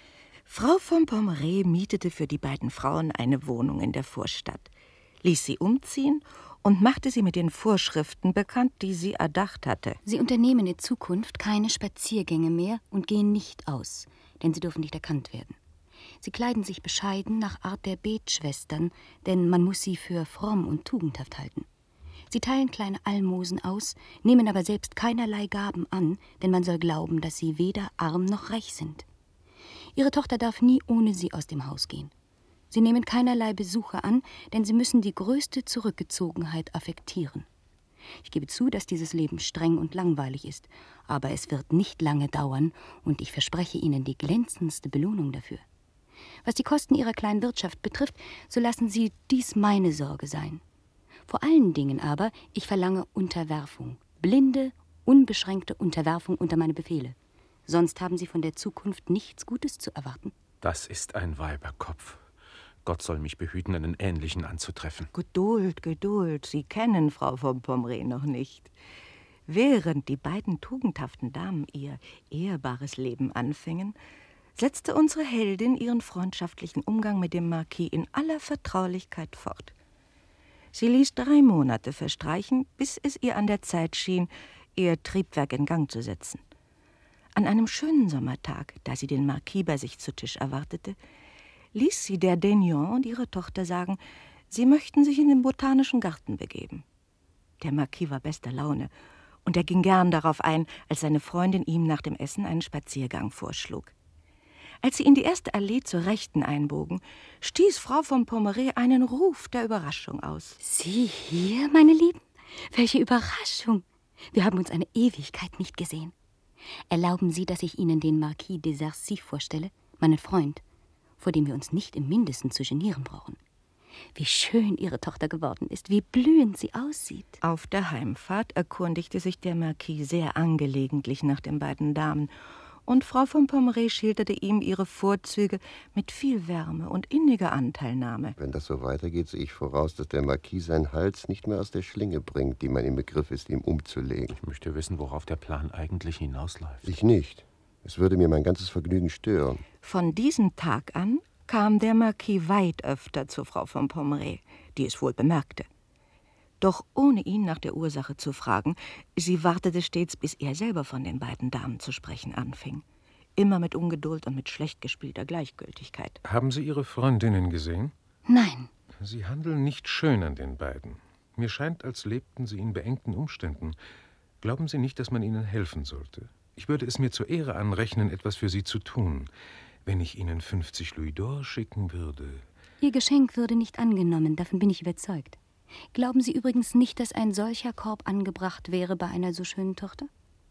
Frau von Pommery mietete für die beiden Frauen eine Wohnung in der Vorstadt, ließ sie umziehen und machte sie mit den Vorschriften bekannt, die sie erdacht hatte. Sie unternehmen in Zukunft keine Spaziergänge mehr und gehen nicht aus, denn sie dürfen nicht erkannt werden. Sie kleiden sich bescheiden nach Art der Betschwestern, denn man muss sie für fromm und tugendhaft halten. Sie teilen kleine Almosen aus, nehmen aber selbst keinerlei Gaben an, denn man soll glauben, dass sie weder arm noch reich sind. Ihre Tochter darf nie ohne sie aus dem Haus gehen. Sie nehmen keinerlei Besuche an, denn sie müssen die größte Zurückgezogenheit affektieren. Ich gebe zu, dass dieses Leben streng und langweilig ist, aber es wird nicht lange dauern und ich verspreche Ihnen die glänzendste Belohnung dafür. Was die Kosten Ihrer kleinen Wirtschaft betrifft, so lassen Sie dies meine Sorge sein. Vor allen Dingen aber, ich verlange Unterwerfung, blinde, unbeschränkte Unterwerfung unter meine Befehle. Sonst haben Sie von der Zukunft nichts Gutes zu erwarten. Das ist ein Weiberkopf. Gott soll mich behüten, einen ähnlichen anzutreffen. Geduld, Geduld. Sie kennen Frau von Pommery noch nicht. Während die beiden tugendhaften Damen ihr ehrbares Leben anfingen, setzte unsere Heldin ihren freundschaftlichen Umgang mit dem Marquis in aller Vertraulichkeit fort. Sie ließ drei Monate verstreichen, bis es ihr an der Zeit schien, ihr Triebwerk in Gang zu setzen. An einem schönen Sommertag, da sie den Marquis bei sich zu Tisch erwartete, ließ sie der Daignan und ihre Tochter sagen, sie möchten sich in den Botanischen Garten begeben. Der Marquis war bester Laune, und er ging gern darauf ein, als seine Freundin ihm nach dem Essen einen Spaziergang vorschlug. Als sie in die erste Allee zur Rechten einbogen, stieß Frau von Pommery einen Ruf der Überraschung aus. Sie hier, meine Lieben? Welche Überraschung! Wir haben uns eine Ewigkeit nicht gesehen. Erlauben Sie, dass ich Ihnen den Marquis de Sarcy vorstelle, meinen Freund, vor dem wir uns nicht im Mindesten zu genieren brauchen. Wie schön Ihre Tochter geworden ist, wie blühend sie aussieht. Auf der Heimfahrt erkundigte sich der Marquis sehr angelegentlich nach den beiden Damen, und Frau von Pommery schilderte ihm ihre Vorzüge mit viel Wärme und inniger Anteilnahme. Wenn das so weitergeht, sehe ich voraus, dass der Marquis seinen Hals nicht mehr aus der Schlinge bringt, die man im Begriff ist, ihm umzulegen. Ich möchte wissen, worauf der Plan eigentlich hinausläuft. Ich nicht. Es würde mir mein ganzes Vergnügen stören. Von diesem Tag an kam der Marquis weit öfter zu Frau von Pommery, die es wohl bemerkte. Doch ohne ihn nach der Ursache zu fragen, sie wartete stets, bis er selber von den beiden Damen zu sprechen anfing. Immer mit Ungeduld und mit schlecht gespielter Gleichgültigkeit. Haben Sie Ihre Freundinnen gesehen? Nein. Sie handeln nicht schön an den beiden. Mir scheint, als lebten sie in beengten Umständen. Glauben Sie nicht, dass man ihnen helfen sollte? Ich würde es mir zur Ehre anrechnen, etwas für sie zu tun. Wenn ich Ihnen fünfzig Louis d'Or schicken würde. Ihr Geschenk würde nicht angenommen, davon bin ich überzeugt. Glauben Sie übrigens nicht, dass ein solcher Korb angebracht wäre bei einer so schönen Tochter?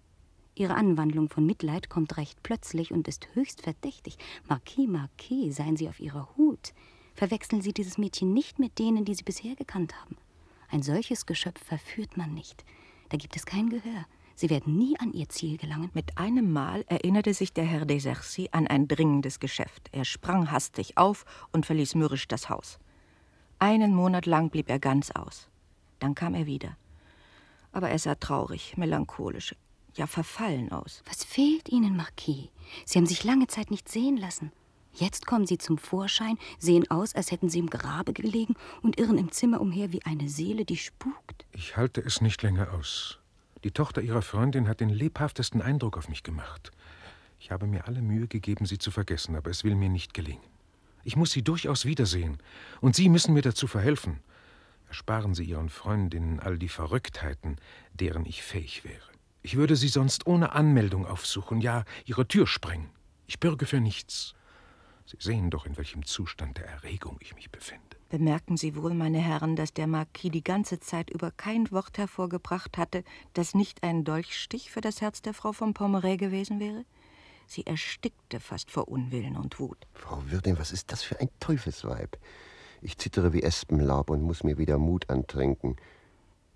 Ihre Anwandlung von Mitleid kommt recht plötzlich und ist höchst verdächtig. Marquis, Marquis, seien Sie auf Ihrer Hut. Verwechseln Sie dieses Mädchen nicht mit denen, die Sie bisher gekannt haben. Ein solches Geschöpf verführt man nicht. Da gibt es kein Gehör. Sie werden nie an ihr Ziel gelangen. Mit einem Mal erinnerte sich der Herr de Sarcy an ein dringendes Geschäft. Er sprang hastig auf und verließ mürrisch das Haus. Einen Monat lang blieb er ganz aus. Dann kam er wieder. Aber er sah traurig, melancholisch, ja verfallen aus. Was fehlt Ihnen, Marquis? Sie haben sich lange Zeit nicht sehen lassen. Jetzt kommen Sie zum Vorschein, sehen aus, als hätten Sie im Grabe gelegen und irren im Zimmer umher wie eine Seele, die spukt. Ich halte es nicht länger aus. Die Tochter Ihrer Freundin hat den lebhaftesten Eindruck auf mich gemacht. Ich habe mir alle Mühe gegeben, sie zu vergessen, aber es will mir nicht gelingen. Ich muss sie durchaus wiedersehen, und Sie müssen mir dazu verhelfen. Ersparen Sie Ihren Freundinnen all die Verrücktheiten, deren ich fähig wäre. Ich würde sie sonst ohne Anmeldung aufsuchen, ja, ihre Tür sprengen. Ich bürge für nichts. Sie sehen doch, in welchem Zustand der Erregung ich mich befinde. Bemerken Sie wohl, meine Herren, dass der Marquis die ganze Zeit über kein Wort hervorgebracht hatte, das nicht ein Dolchstich für das Herz der Frau von Pommery gewesen wäre? Sie erstickte fast vor Unwillen und Wut. Frau Wirtin, was ist das für ein Teufelsweib? Ich zittere wie Espenlaub und muss mir wieder Mut antrinken.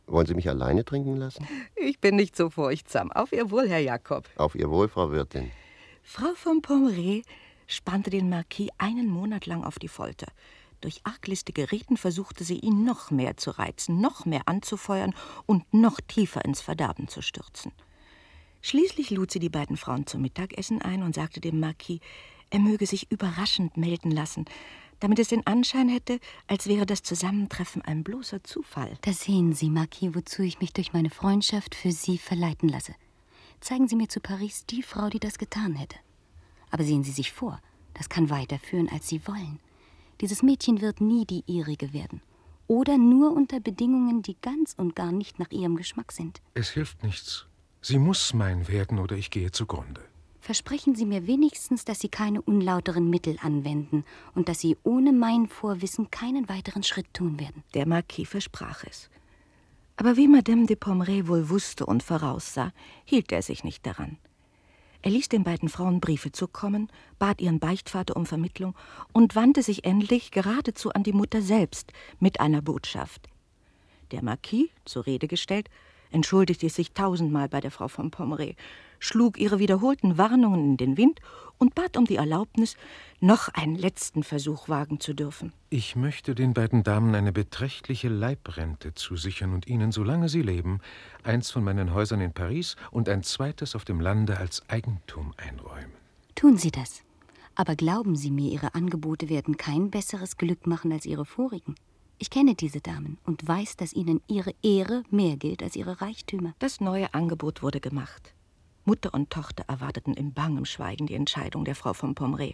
Wollen Sie mich alleine trinken lassen? Ich bin nicht so furchtsam. Auf Ihr Wohl, Herr Jakob. Auf Ihr Wohl, Frau Wirtin. Frau von Pommery spannte den Marquis einen Monat lang auf die Folter. Durch arglistige Reden versuchte sie, ihn noch mehr zu reizen, noch mehr anzufeuern und noch tiefer ins Verderben zu stürzen. Schließlich lud sie die beiden Frauen zum Mittagessen ein und sagte dem Marquis, er möge sich überraschend melden lassen, damit es den Anschein hätte, als wäre das Zusammentreffen ein bloßer Zufall. Da sehen Sie, Marquis, wozu ich mich durch meine Freundschaft für Sie verleiten lasse. Zeigen Sie mir zu Paris die Frau, die das getan hätte. Aber sehen Sie sich vor, das kann weiterführen, als Sie wollen. Dieses Mädchen wird nie die ihrige werden. Oder nur unter Bedingungen, die ganz und gar nicht nach ihrem Geschmack sind. Es hilft nichts. Sie muss mein werden, oder ich gehe zugrunde. Versprechen Sie mir wenigstens, dass Sie keine unlauteren Mittel anwenden und dass Sie ohne mein Vorwissen keinen weiteren Schritt tun werden. Der Marquis versprach es. Aber wie Madame de Pommery wohl wusste und voraussah, hielt er sich nicht daran. Er ließ den beiden Frauen Briefe zukommen, bat ihren Beichtvater um Vermittlung und wandte sich endlich geradezu an die Mutter selbst mit einer Botschaft. Der Marquis, zur Rede gestellt, entschuldigte sich tausendmal bei der Frau von Pommery, schlug ihre wiederholten Warnungen in den Wind und bat um die Erlaubnis, noch einen letzten Versuch wagen zu dürfen. Ich möchte den beiden Damen eine beträchtliche Leibrente zusichern und ihnen, solange sie leben, eins von meinen Häusern in Paris und ein zweites auf dem Lande als Eigentum einräumen. Tun Sie das. Aber glauben Sie mir, Ihre Angebote werden kein besseres Glück machen als Ihre vorigen. Ich kenne diese Damen und weiß, dass ihnen ihre Ehre mehr gilt als ihre Reichtümer. Das neue Angebot wurde gemacht. Mutter und Tochter erwarteten in bangem Schweigen die Entscheidung der Frau von Pommery.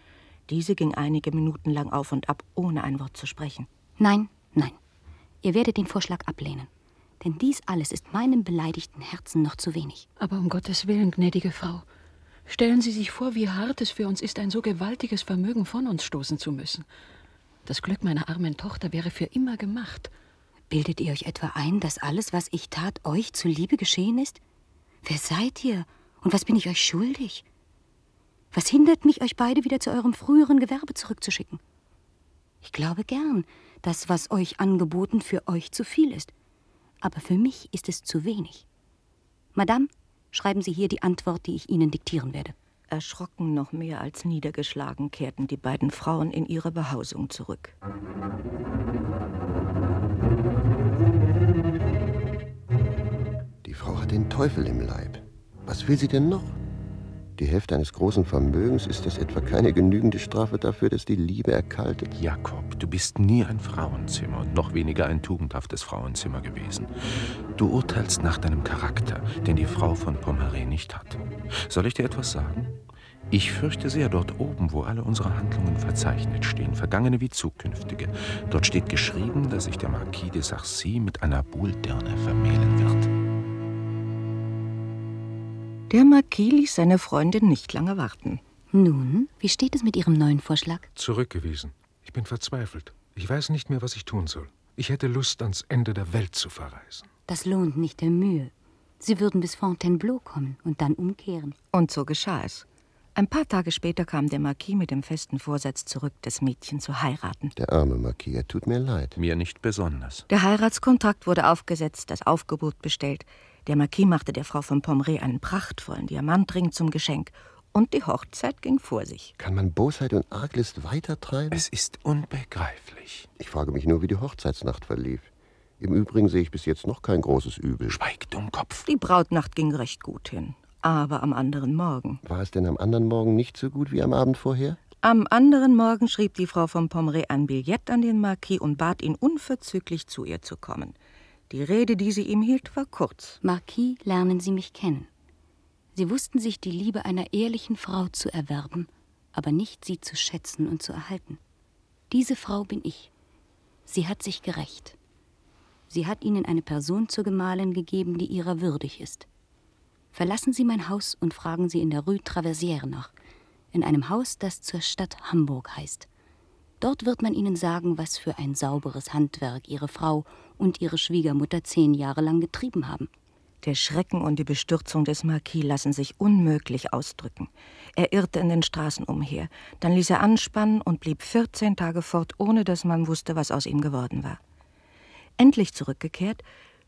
Diese ging einige Minuten lang auf und ab, ohne ein Wort zu sprechen. Nein, nein. Ihr werdet den Vorschlag ablehnen. Denn dies alles ist meinem beleidigten Herzen noch zu wenig. Aber um Gottes Willen, gnädige Frau, stellen Sie sich vor, wie hart es für uns ist, ein so gewaltiges Vermögen von uns stoßen zu müssen. Das Glück meiner armen Tochter wäre für immer gemacht. Bildet ihr euch etwa ein, dass alles, was ich tat, euch zuliebe geschehen ist? Wer seid ihr? Und was bin ich euch schuldig? Was hindert mich, euch beide wieder zu eurem früheren Gewerbe zurückzuschicken? Ich glaube gern, dass, was euch angeboten, für euch zu viel ist. Aber für mich ist es zu wenig. Madame, schreiben Sie hier die Antwort, die ich Ihnen diktieren werde. Erschrocken noch mehr als niedergeschlagen kehrten die beiden Frauen in ihre Behausung zurück. Die Frau hat den Teufel im Leib. Was will sie denn noch? Die Hälfte eines großen Vermögens, ist das etwa keine genügende Strafe dafür, dass die Liebe erkaltet? Jakob, du bist nie ein Frauenzimmer und noch weniger ein tugendhaftes Frauenzimmer gewesen. Du urteilst nach deinem Charakter, den die Frau von Pommery nicht hat. Soll ich dir etwas sagen? Ich fürchte sehr dort oben, wo alle unsere Handlungen verzeichnet stehen, vergangene wie zukünftige. Dort steht geschrieben, dass sich der Marquis de Sarcy mit einer Boule-Dirne vermählen wird. Der Marquis ließ seine Freundin nicht lange warten. Nun, wie steht es mit Ihrem neuen Vorschlag? Zurückgewiesen. Ich bin verzweifelt. Ich weiß nicht mehr, was ich tun soll. Ich hätte Lust, ans Ende der Welt zu verreisen. Das lohnt nicht der Mühe. Sie würden bis Fontainebleau kommen und dann umkehren. Und so geschah es. Ein paar Tage später kam der Marquis mit dem festen Vorsatz zurück, das Mädchen zu heiraten. Der arme Marquis, er tut mir leid. Mir nicht besonders. Der Heiratskontrakt wurde aufgesetzt, das Aufgebot bestellt. Der Marquis machte der Frau von Pommery einen prachtvollen Diamantring zum Geschenk. Und die Hochzeit ging vor sich. Kann man Bosheit und Arglist weitertreiben? Es ist unbegreiflich. Ich frage mich nur, wie die Hochzeitsnacht verlief. Im Übrigen sehe ich bis jetzt noch kein großes Übel. Schweig, Dummkopf. Die Brautnacht ging recht gut hin. Aber am anderen Morgen. War es denn am anderen Morgen nicht so gut wie am Abend vorher? Am anderen Morgen schrieb die Frau von Pommery ein Billett an den Marquis und bat ihn unverzüglich zu ihr zu kommen. Die Rede, die sie ihm hielt, war kurz. Marquis, lernen Sie mich kennen. Sie wussten sich die Liebe einer ehrlichen Frau zu erwerben, aber nicht sie zu schätzen und zu erhalten. Diese Frau bin ich. Sie hat sich gerächt. Sie hat Ihnen eine Person zur Gemahlin gegeben, die ihrer würdig ist. Verlassen Sie mein Haus und fragen Sie in der Rue Traversière nach, in einem Haus, das zur Stadt Hamburg heißt. Dort wird man Ihnen sagen, was für ein sauberes Handwerk Ihre Frau und Ihre Schwiegermutter zehn Jahre lang getrieben haben. Der Schrecken und die Bestürzung des Marquis lassen sich unmöglich ausdrücken. Er irrte in den Straßen umher, dann ließ er anspannen und blieb vierzehn Tage fort, ohne dass man wusste, was aus ihm geworden war. Endlich zurückgekehrt,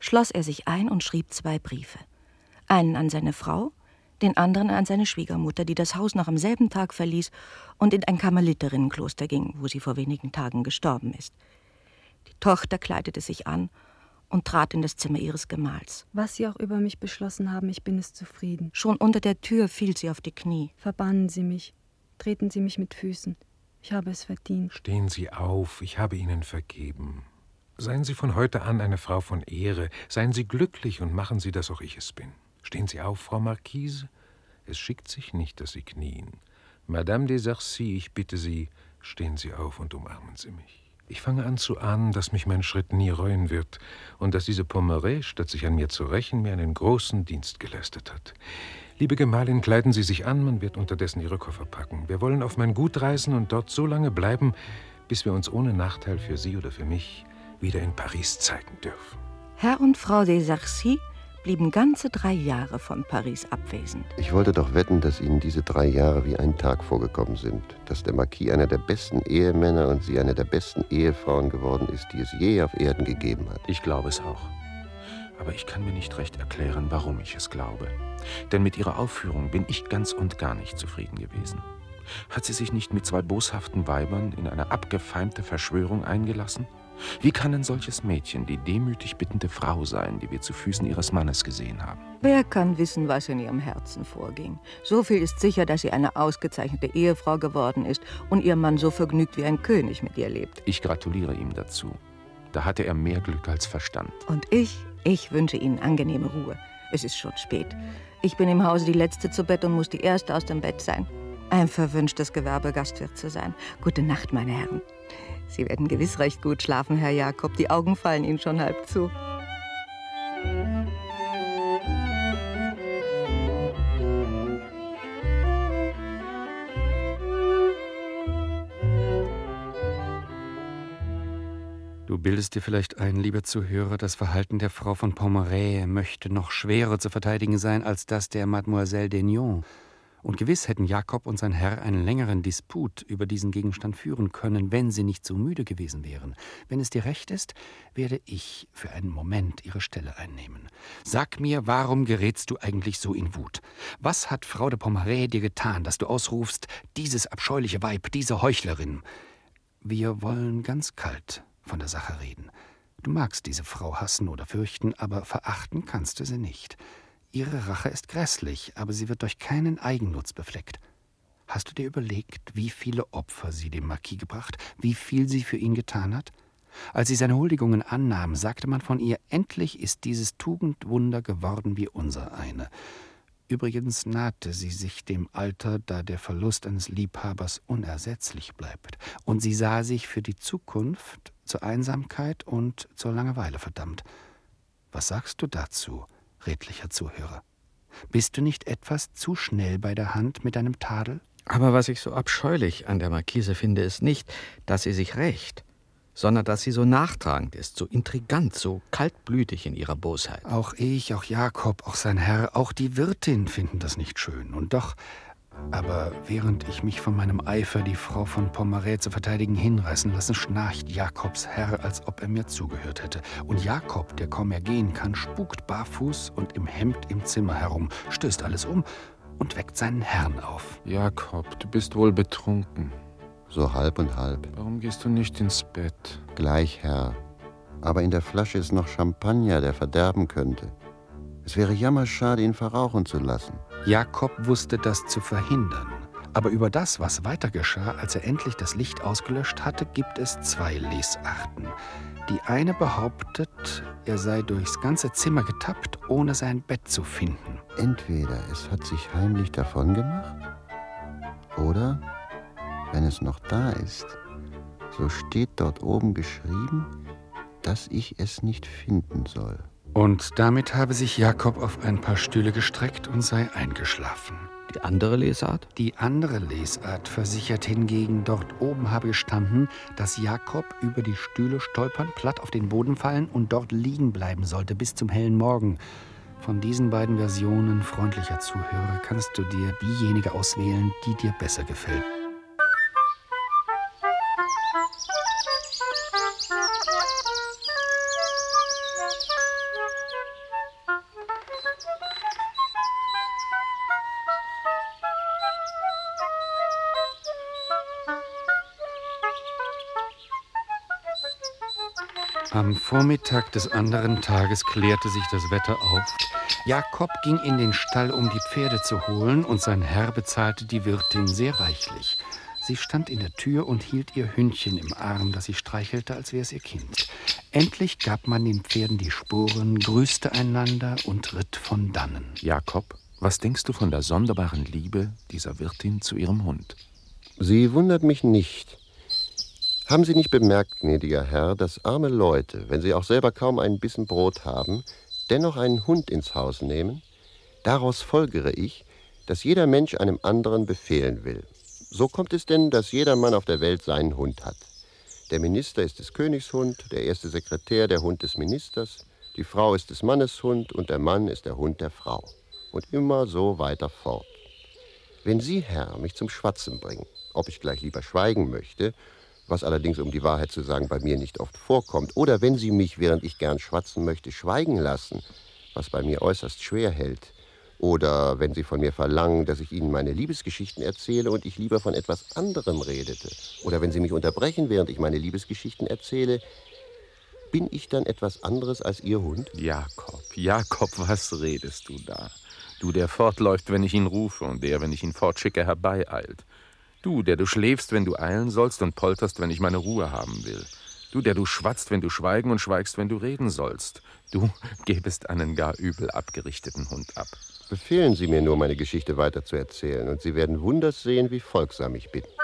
schloss er sich ein und schrieb zwei Briefe. Einen an seine Frau, den anderen an seine Schwiegermutter, die das Haus noch am selben Tag verließ und in ein Karmelitinnenkloster ging, wo sie vor wenigen Tagen gestorben ist. Die Tochter kleidete sich an und trat in das Zimmer ihres Gemahls. Was Sie auch über mich beschlossen haben, ich bin es zufrieden. Schon unter der Tür fiel sie auf die Knie. Verbannen Sie mich, treten Sie mich mit Füßen. Ich habe es verdient. Stehen Sie auf, ich habe Ihnen vergeben. Seien Sie von heute an eine Frau von Ehre. Seien Sie glücklich und machen Sie, dass auch ich es bin. Stehen Sie auf, Frau Marquise. Es schickt sich nicht, dass Sie knien. Madame des Arcis, ich bitte Sie, stehen Sie auf und umarmen Sie mich. Ich fange an zu ahnen, dass mich mein Schritt nie reuen wird und dass diese Pommerais, statt sich an mir zu rächen, mir einen großen Dienst geleistet hat. Liebe Gemahlin, kleiden Sie sich an, man wird unterdessen Ihre Koffer packen. Wir wollen auf mein Gut reisen und dort so lange bleiben, bis wir uns ohne Nachteil für Sie oder für mich wieder in Paris zeigen dürfen. Herr und Frau des Arcis blieben ganze drei Jahre von Paris abwesend. Ich wollte doch wetten, dass Ihnen diese drei Jahre wie ein Tag vorgekommen sind. Dass der Marquis einer der besten Ehemänner und Sie eine der besten Ehefrauen geworden ist, die es je auf Erden gegeben hat. Ich glaube es auch. Aber ich kann mir nicht recht erklären, warum ich es glaube. Denn mit ihrer Aufführung bin ich ganz und gar nicht zufrieden gewesen. Hat sie sich nicht mit zwei boshaften Weibern in eine abgefeimte Verschwörung eingelassen? Wie kann ein solches Mädchen die demütig bittende Frau sein, die wir zu Füßen ihres Mannes gesehen haben? Wer kann wissen, was in ihrem Herzen vorging? So viel ist sicher, dass sie eine ausgezeichnete Ehefrau geworden ist und ihr Mann so vergnügt wie ein König mit ihr lebt. Ich gratuliere ihm dazu. Da hatte er mehr Glück als Verstand. Und ich, ich wünsche Ihnen angenehme Ruhe. Es ist schon spät. Ich bin im Hause die Letzte zu Bett und muss die Erste aus dem Bett sein. Ein verwünschtes Gewerbe, Gastwirt zu sein. Gute Nacht, meine Herren. Sie werden gewiss recht gut schlafen, Herr Jakob. Die Augen fallen Ihnen schon halb zu. Du bildest dir vielleicht ein, lieber Zuhörer, das Verhalten der Frau von Pommerais möchte noch schwerer zu verteidigen sein als das der Mademoiselle d'Aignan. Und gewiss hätten Jakob und sein Herr einen längeren Disput über diesen Gegenstand führen können, wenn sie nicht so müde gewesen wären. Wenn es dir recht ist, werde ich für einen Moment ihre Stelle einnehmen. Sag mir, warum gerätst du eigentlich so in Wut? Was hat Frau de Pommerais dir getan, dass du ausrufst, dieses abscheuliche Weib, diese Heuchlerin? Wir wollen ganz kalt von der Sache reden. Du magst diese Frau hassen oder fürchten, aber verachten kannst du sie nicht. Ihre Rache ist grässlich, aber sie wird durch keinen Eigennutz befleckt. Hast du dir überlegt, wie viele Opfer sie dem Marquis gebracht, wie viel sie für ihn getan hat? Als sie seine Huldigungen annahm, sagte man von ihr, endlich ist dieses Tugendwunder geworden wie unser eine. Übrigens nahte sie sich dem Alter, da der Verlust eines Liebhabers unersetzlich bleibt. Und sie sah sich für die Zukunft zur Einsamkeit und zur Langeweile verdammt. Was sagst du dazu, redlicher Zuhörer? Bist du nicht etwas zu schnell bei der Hand mit deinem Tadel? Aber was ich so abscheulich an der Marquise finde, ist nicht, dass sie sich rächt, sondern dass sie so nachtragend ist, so intrigant, so kaltblütig in ihrer Bosheit. Auch ich, auch Jakob, auch sein Herr, auch die Wirtin finden das nicht schön. Und doch, aber während ich mich von meinem Eifer, die Frau von Pommerais zu verteidigen, hinreißen lasse, schnarcht Jakobs Herr, als ob er mir zugehört hätte. Und Jakob, der kaum mehr gehen kann, spukt barfuß und im Hemd im Zimmer herum, stößt alles um und weckt seinen Herrn auf. Jakob, du bist wohl betrunken. So halb und halb. Warum gehst du nicht ins Bett? Gleich, Herr. Aber in der Flasche ist noch Champagner, der verderben könnte. Es wäre jammerschade, ihn verrauchen zu lassen. Jakob wusste das zu verhindern. Aber über das, was weiter geschah, als er endlich das Licht ausgelöscht hatte, gibt es zwei Lesarten. Die eine behauptet, er sei durchs ganze Zimmer getappt, ohne sein Bett zu finden. Entweder es hat sich heimlich davongemacht, oder, wenn es noch da ist, so steht dort oben geschrieben, dass ich es nicht finden soll. Und damit habe sich Jakob auf ein paar Stühle gestreckt und sei eingeschlafen. Die andere Lesart? Die andere Lesart versichert hingegen, dort oben habe gestanden, dass Jakob über die Stühle stolpern, platt auf den Boden fallen und dort liegen bleiben sollte bis zum hellen Morgen. Von diesen beiden Versionen, freundlicher Zuhörer, kannst du dir diejenige auswählen, die dir besser gefällt. Am Vormittag des anderen Tages klärte sich das Wetter auf. Jakob ging in den Stall, um die Pferde zu holen, und sein Herr bezahlte die Wirtin sehr reichlich. Sie stand in der Tür und hielt ihr Hündchen im Arm, das sie streichelte, als wäre es ihr Kind. Endlich gab man den Pferden die Sporen, grüßte einander und ritt von dannen. Jakob, was denkst du von der sonderbaren Liebe dieser Wirtin zu ihrem Hund? Sie wundert mich nicht. Haben Sie nicht bemerkt, gnädiger Herr, dass arme Leute, wenn sie auch selber kaum einen Bissen Brot haben, dennoch einen Hund ins Haus nehmen? Daraus folgere ich, dass jeder Mensch einem anderen befehlen will. So kommt es denn, dass jeder Mann auf der Welt seinen Hund hat. Der Minister ist des Königs Hund, der erste Sekretär der Hund des Ministers, die Frau ist des Mannes Hund und der Mann ist der Hund der Frau. Und immer so weiter fort. Wenn Sie, Herr, mich zum Schwatzen bringen, ob ich gleich lieber schweigen möchte, was allerdings, um die Wahrheit zu sagen, bei mir nicht oft vorkommt, oder wenn Sie mich, während ich gern schwatzen möchte, schweigen lassen, was bei mir äußerst schwer hält, oder wenn Sie von mir verlangen, dass ich Ihnen meine Liebesgeschichten erzähle und ich lieber von etwas anderem redete, oder wenn Sie mich unterbrechen, während ich meine Liebesgeschichten erzähle, bin ich dann etwas anderes als Ihr Hund? Jakob, Jakob, was redest du da? Du, der fortläuft, wenn ich ihn rufe, und der, wenn ich ihn fortschicke, herbeieilt. Du, der du schläfst, wenn du eilen sollst, und polterst, wenn ich meine Ruhe haben will. Du, der du schwatzt, wenn du schweigen, und schweigst, wenn du reden sollst. Du gebest einen gar übel abgerichteten Hund ab. Befehlen Sie mir nur, meine Geschichte weiter zu erzählen, und Sie werden wunders sehen, wie folgsam ich bin.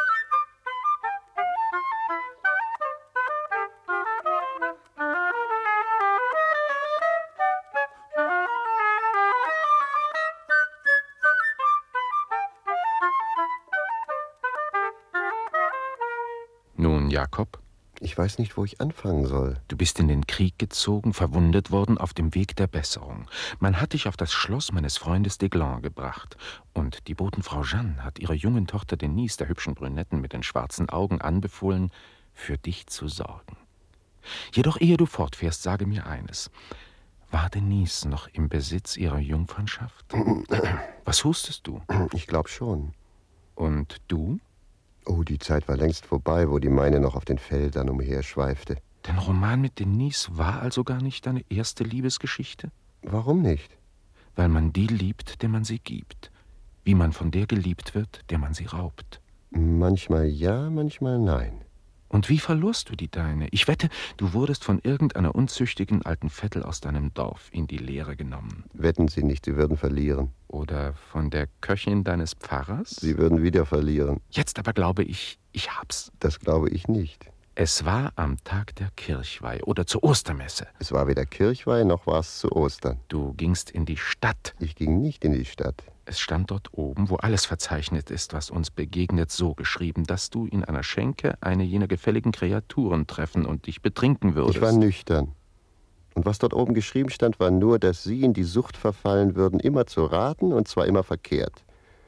Nun, Jakob? Ich weiß nicht, wo ich anfangen soll. Du bist in den Krieg gezogen, verwundet worden, auf dem Weg der Besserung. Man hat dich auf das Schloss meines Freundes Deglan gebracht. Und die Botenfrau Jeanne hat ihrer jungen Tochter Denise, der hübschen Brünetten mit den schwarzen Augen, anbefohlen, für dich zu sorgen. Jedoch, ehe du fortfährst, sage mir eines. War Denise noch im Besitz ihrer Jungfernschaft? Was hustest du? Ich glaube schon. Und du? Oh, die Zeit war längst vorbei, wo die meine noch auf den Feldern umherschweifte. Dein Roman mit Denise war also gar nicht deine erste Liebesgeschichte? Warum nicht? Weil man die liebt, der man sie gibt. Wie man von der geliebt wird, der man sie raubt. Manchmal ja, manchmal nein. Und wie verlorst du die deine? Ich wette, du wurdest von irgendeiner unzüchtigen alten Vettel aus deinem Dorf in die Lehre genommen. Wetten Sie nicht, Sie würden verlieren. Oder von der Köchin deines Pfarrers? Sie würden wieder verlieren. Jetzt aber glaube ich, ich hab's. Das glaube ich nicht. Es war am Tag der Kirchweih oder zur Ostermesse. Es war weder Kirchweih, noch war es zu Ostern. Du gingst in die Stadt. Ich ging nicht in die Stadt. Es stand dort oben, wo alles verzeichnet ist, was uns begegnet, so geschrieben, dass du in einer Schenke eine jener gefälligen Kreaturen treffen und dich betrinken würdest. Ich war nüchtern. Und was dort oben geschrieben stand, war nur, dass Sie in die Sucht verfallen würden, immer zu raten, und zwar immer verkehrt.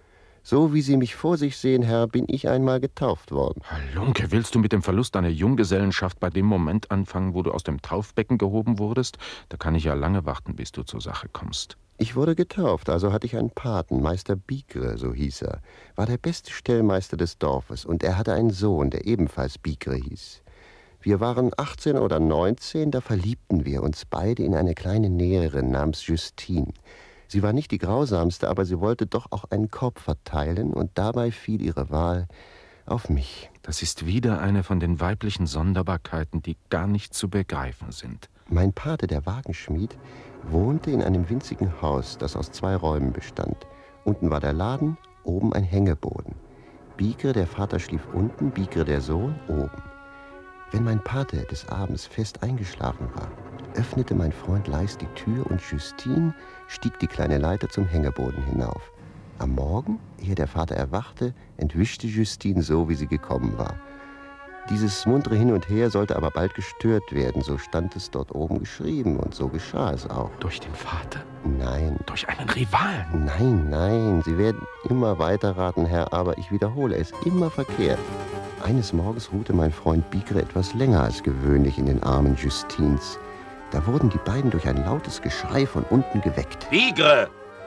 So wie Sie mich vor sich sehen, Herr, bin ich einmal getauft worden. Halunke, willst du mit dem Verlust deiner Junggesellenschaft bei dem Moment anfangen, wo du aus dem Taufbecken gehoben wurdest? Da kann ich ja lange warten, bis du zur Sache kommst. Ich wurde getauft, also hatte ich einen Paten, Meister Bigre, so hieß er, war der beste Stellmeister des Dorfes, und er hatte einen Sohn, der ebenfalls Bigre hieß. Wir waren achtzehn oder neunzehn, da verliebten wir uns beide in eine kleine Näherin namens Justine. Sie war nicht die grausamste, aber sie wollte doch auch einen Korb verteilen, und dabei fiel ihre Wahl auf mich. Das ist wieder eine von den weiblichen Sonderbarkeiten, die gar nicht zu begreifen sind. Mein Pate, der Wagenschmied, wohnte in einem winzigen Haus, das aus zwei Räumen bestand. Unten war der Laden, oben ein Hängeboden. Bigre, der Vater, schlief unten, Bigre, der Sohn, oben. Wenn mein Pate des Abends fest eingeschlafen war, öffnete mein Freund leis die Tür, und Justine stieg die kleine Leiter zum Hängeboden hinauf. Am Morgen, ehe der Vater erwachte, entwischte Justine so, wie sie gekommen war. Dieses muntere Hin und Her sollte aber bald gestört werden, so stand es dort oben geschrieben, und so geschah es auch. Durch den Vater? Nein. Durch einen Rivalen? Nein, nein, Sie werden immer weiter raten, Herr, aber ich wiederhole es, immer verkehrt. Eines Morgens ruhte mein Freund Bigre etwas länger als gewöhnlich in den Armen Justins. Da wurden die beiden durch ein lautes Geschrei von unten geweckt. Bigre!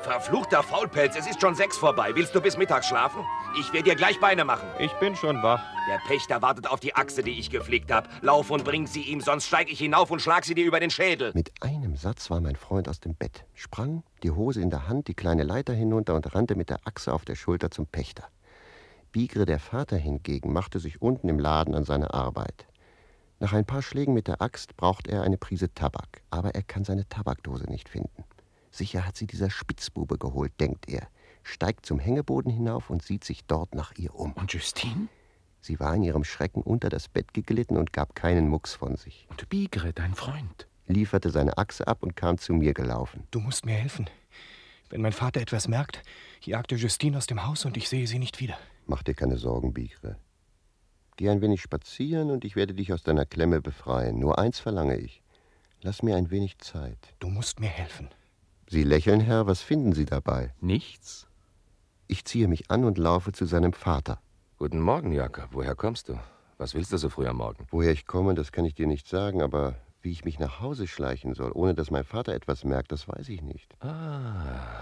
Verfluchter Faulpelz, es ist schon sechs vorbei. Willst du bis Mittag schlafen? Ich werde dir gleich Beine machen. Ich bin schon wach. Der Pächter wartet auf die Achse, die ich geflickt habe. Lauf und bring sie ihm, sonst steig ich hinauf und schlag sie dir über den Schädel. Mit einem Satz war mein Freund aus dem Bett, sprang, die Hose in der Hand, die kleine Leiter hinunter und rannte mit der Achse auf der Schulter zum Pächter. Bigre, der Vater hingegen, machte sich unten im Laden an seine Arbeit. Nach ein paar Schlägen mit der Axt braucht er eine Prise Tabak, aber er kann seine Tabakdose nicht finden. Sicher hat sie dieser Spitzbube geholt, denkt er, steigt zum Hängeboden hinauf und sieht sich dort nach ihr um. Und Justine? Sie war in ihrem Schrecken unter das Bett geglitten und gab keinen Mucks von sich. Und Bigre, dein Freund? Lieferte seine Achse ab und kam zu mir gelaufen. Du musst mir helfen. Wenn mein Vater etwas merkt, jagt er Justine aus dem Haus und ich sehe sie nicht wieder. Mach dir keine Sorgen, Bigre. Geh ein wenig spazieren und ich werde dich aus deiner Klemme befreien. Nur eins verlange ich. Lass mir ein wenig Zeit. Du musst mir helfen. Sie lächeln, Herr. Was finden Sie dabei? Nichts. Ich ziehe mich an und laufe zu seinem Vater. Guten Morgen, Jakob. Woher kommst du? Was willst du so früh am Morgen? Woher ich komme, das kann ich dir nicht sagen, aber wie ich mich nach Hause schleichen soll, ohne dass mein Vater etwas merkt, das weiß ich nicht. Ah,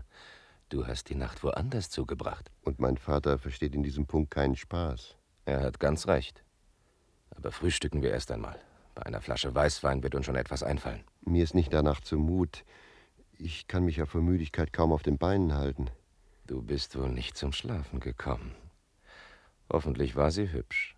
du hast die Nacht woanders zugebracht. Und mein Vater versteht in diesem Punkt keinen Spaß. Er hat ganz recht. Aber frühstücken wir erst einmal. Bei einer Flasche Weißwein wird uns schon etwas einfallen. Mir ist nicht danach zumut. Ich kann mich ja vor Müdigkeit kaum auf den Beinen halten. Du bist wohl nicht zum Schlafen gekommen. Hoffentlich war sie hübsch.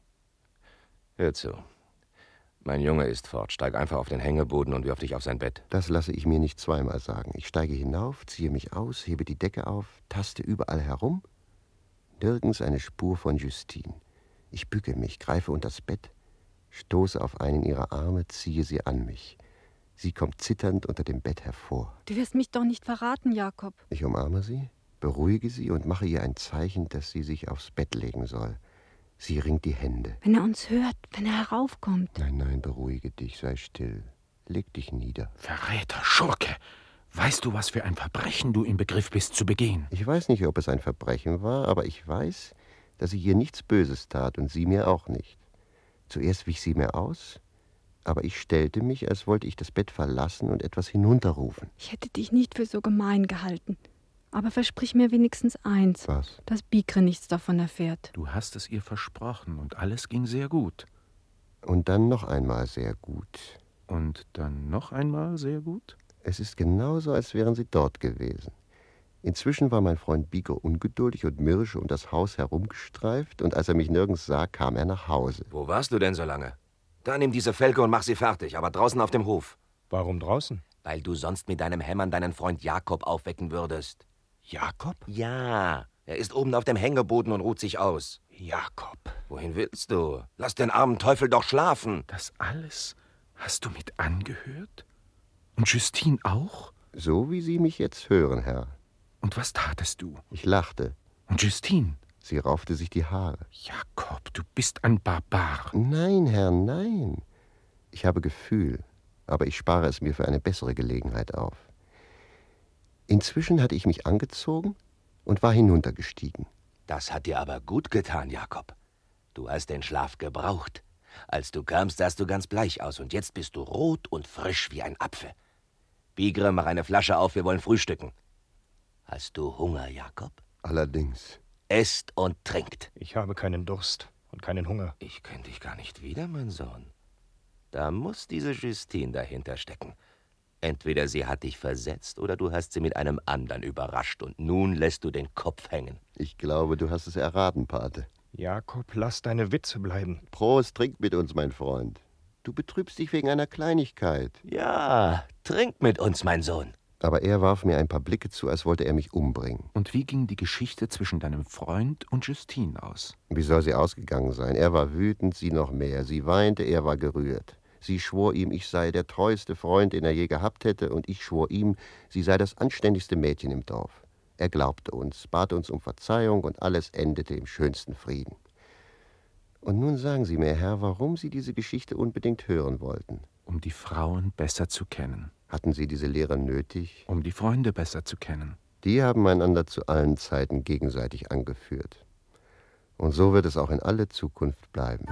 Hör zu. Mein Junge ist fort. Steig einfach auf den Hängeboden und wirf dich auf sein Bett. Das lasse ich mir nicht zweimal sagen. Ich steige hinauf, ziehe mich aus, hebe die Decke auf, taste überall herum. Nirgends eine Spur von Justine. Ich bücke mich, greife unters Bett, stoße auf einen ihrer Arme, ziehe sie an mich. Sie kommt zitternd unter dem Bett hervor. Du wirst mich doch nicht verraten, Jakob. Ich umarme sie, beruhige sie und mache ihr ein Zeichen, dass sie sich aufs Bett legen soll. Sie ringt die Hände. Wenn er uns hört, wenn er heraufkommt. Nein, nein, beruhige dich, sei still. Leg dich nieder. Verräter, Schurke! Weißt du, was für ein Verbrechen du im Begriff bist zu begehen? Ich weiß nicht, ob es ein Verbrechen war, aber ich weiß, dass ich ihr nichts Böses tat und sie mir auch nicht. Zuerst wich sie mir aus, aber ich stellte mich, als wollte ich das Bett verlassen und etwas hinunterrufen. Ich hätte dich nicht für so gemein gehalten. Aber versprich mir wenigstens eins. Was? Dass Bigre nichts davon erfährt. Du hast es ihr versprochen und alles ging sehr gut. Und dann noch einmal sehr gut. Und dann noch einmal sehr gut? Es ist genauso, als wären sie dort gewesen. Inzwischen war mein Freund Bigre ungeduldig und mürrisch um das Haus herumgestreift, und als er mich nirgends sah, kam er nach Hause. Wo warst du denn so lange? Da nimm diese Felge und mach sie fertig, aber draußen auf dem Hof. Warum draußen? Weil du sonst mit deinem Hämmern deinen Freund Jakob aufwecken würdest. Jakob? Ja, er ist oben auf dem Hängeboden und ruht sich aus. Jakob. Wohin willst du? Lass den armen Teufel doch schlafen. Das alles hast du mit angehört? Und Justine auch? So wie Sie mich jetzt hören, Herr. Und was tatest du? Ich lachte. Und Justine? Sie raufte sich die Haare. Jakob, du bist ein Barbar. Nein, Herr, nein. Ich habe Gefühl, aber ich spare es mir für eine bessere Gelegenheit auf. Inzwischen hatte ich mich angezogen und war hinuntergestiegen. Das hat dir aber gut getan, Jakob. Du hast den Schlaf gebraucht. Als du kamst, sahst du ganz bleich aus und jetzt bist du rot und frisch wie ein Apfel. Bigre, mach eine Flasche auf, wir wollen frühstücken. Hast du Hunger, Jakob? Allerdings. Esst und trinkt. Ich habe keinen Durst und keinen Hunger. Ich kenne dich gar nicht wieder, mein Sohn. Da muss diese Justine dahinter stecken. Entweder sie hat dich versetzt oder du hast sie mit einem anderen überrascht und nun lässt du den Kopf hängen. Ich glaube, du hast es erraten, Pate. Jakob, lass deine Witze bleiben. Prost, trink mit uns, mein Freund. Du betrübst dich wegen einer Kleinigkeit. Ja, trink mit uns, mein Sohn. Aber er warf mir ein paar Blicke zu, als wollte er mich umbringen. Und wie ging die Geschichte zwischen deinem Freund und Justine aus? Wie soll sie ausgegangen sein? Er war wütend, sie noch mehr. Sie weinte, er war gerührt. Sie schwor ihm, ich sei der treueste Freund, den er je gehabt hätte, und ich schwor ihm, sie sei das anständigste Mädchen im Dorf. Er glaubte uns, bat uns um Verzeihung, und alles endete im schönsten Frieden. Und nun sagen Sie mir, Herr, warum Sie diese Geschichte unbedingt hören wollten. Um die Frauen besser zu kennen. Hatten Sie diese Lehre nötig? Um die Freunde besser zu kennen. Die haben einander zu allen Zeiten gegenseitig angeführt. Und so wird es auch in alle Zukunft bleiben.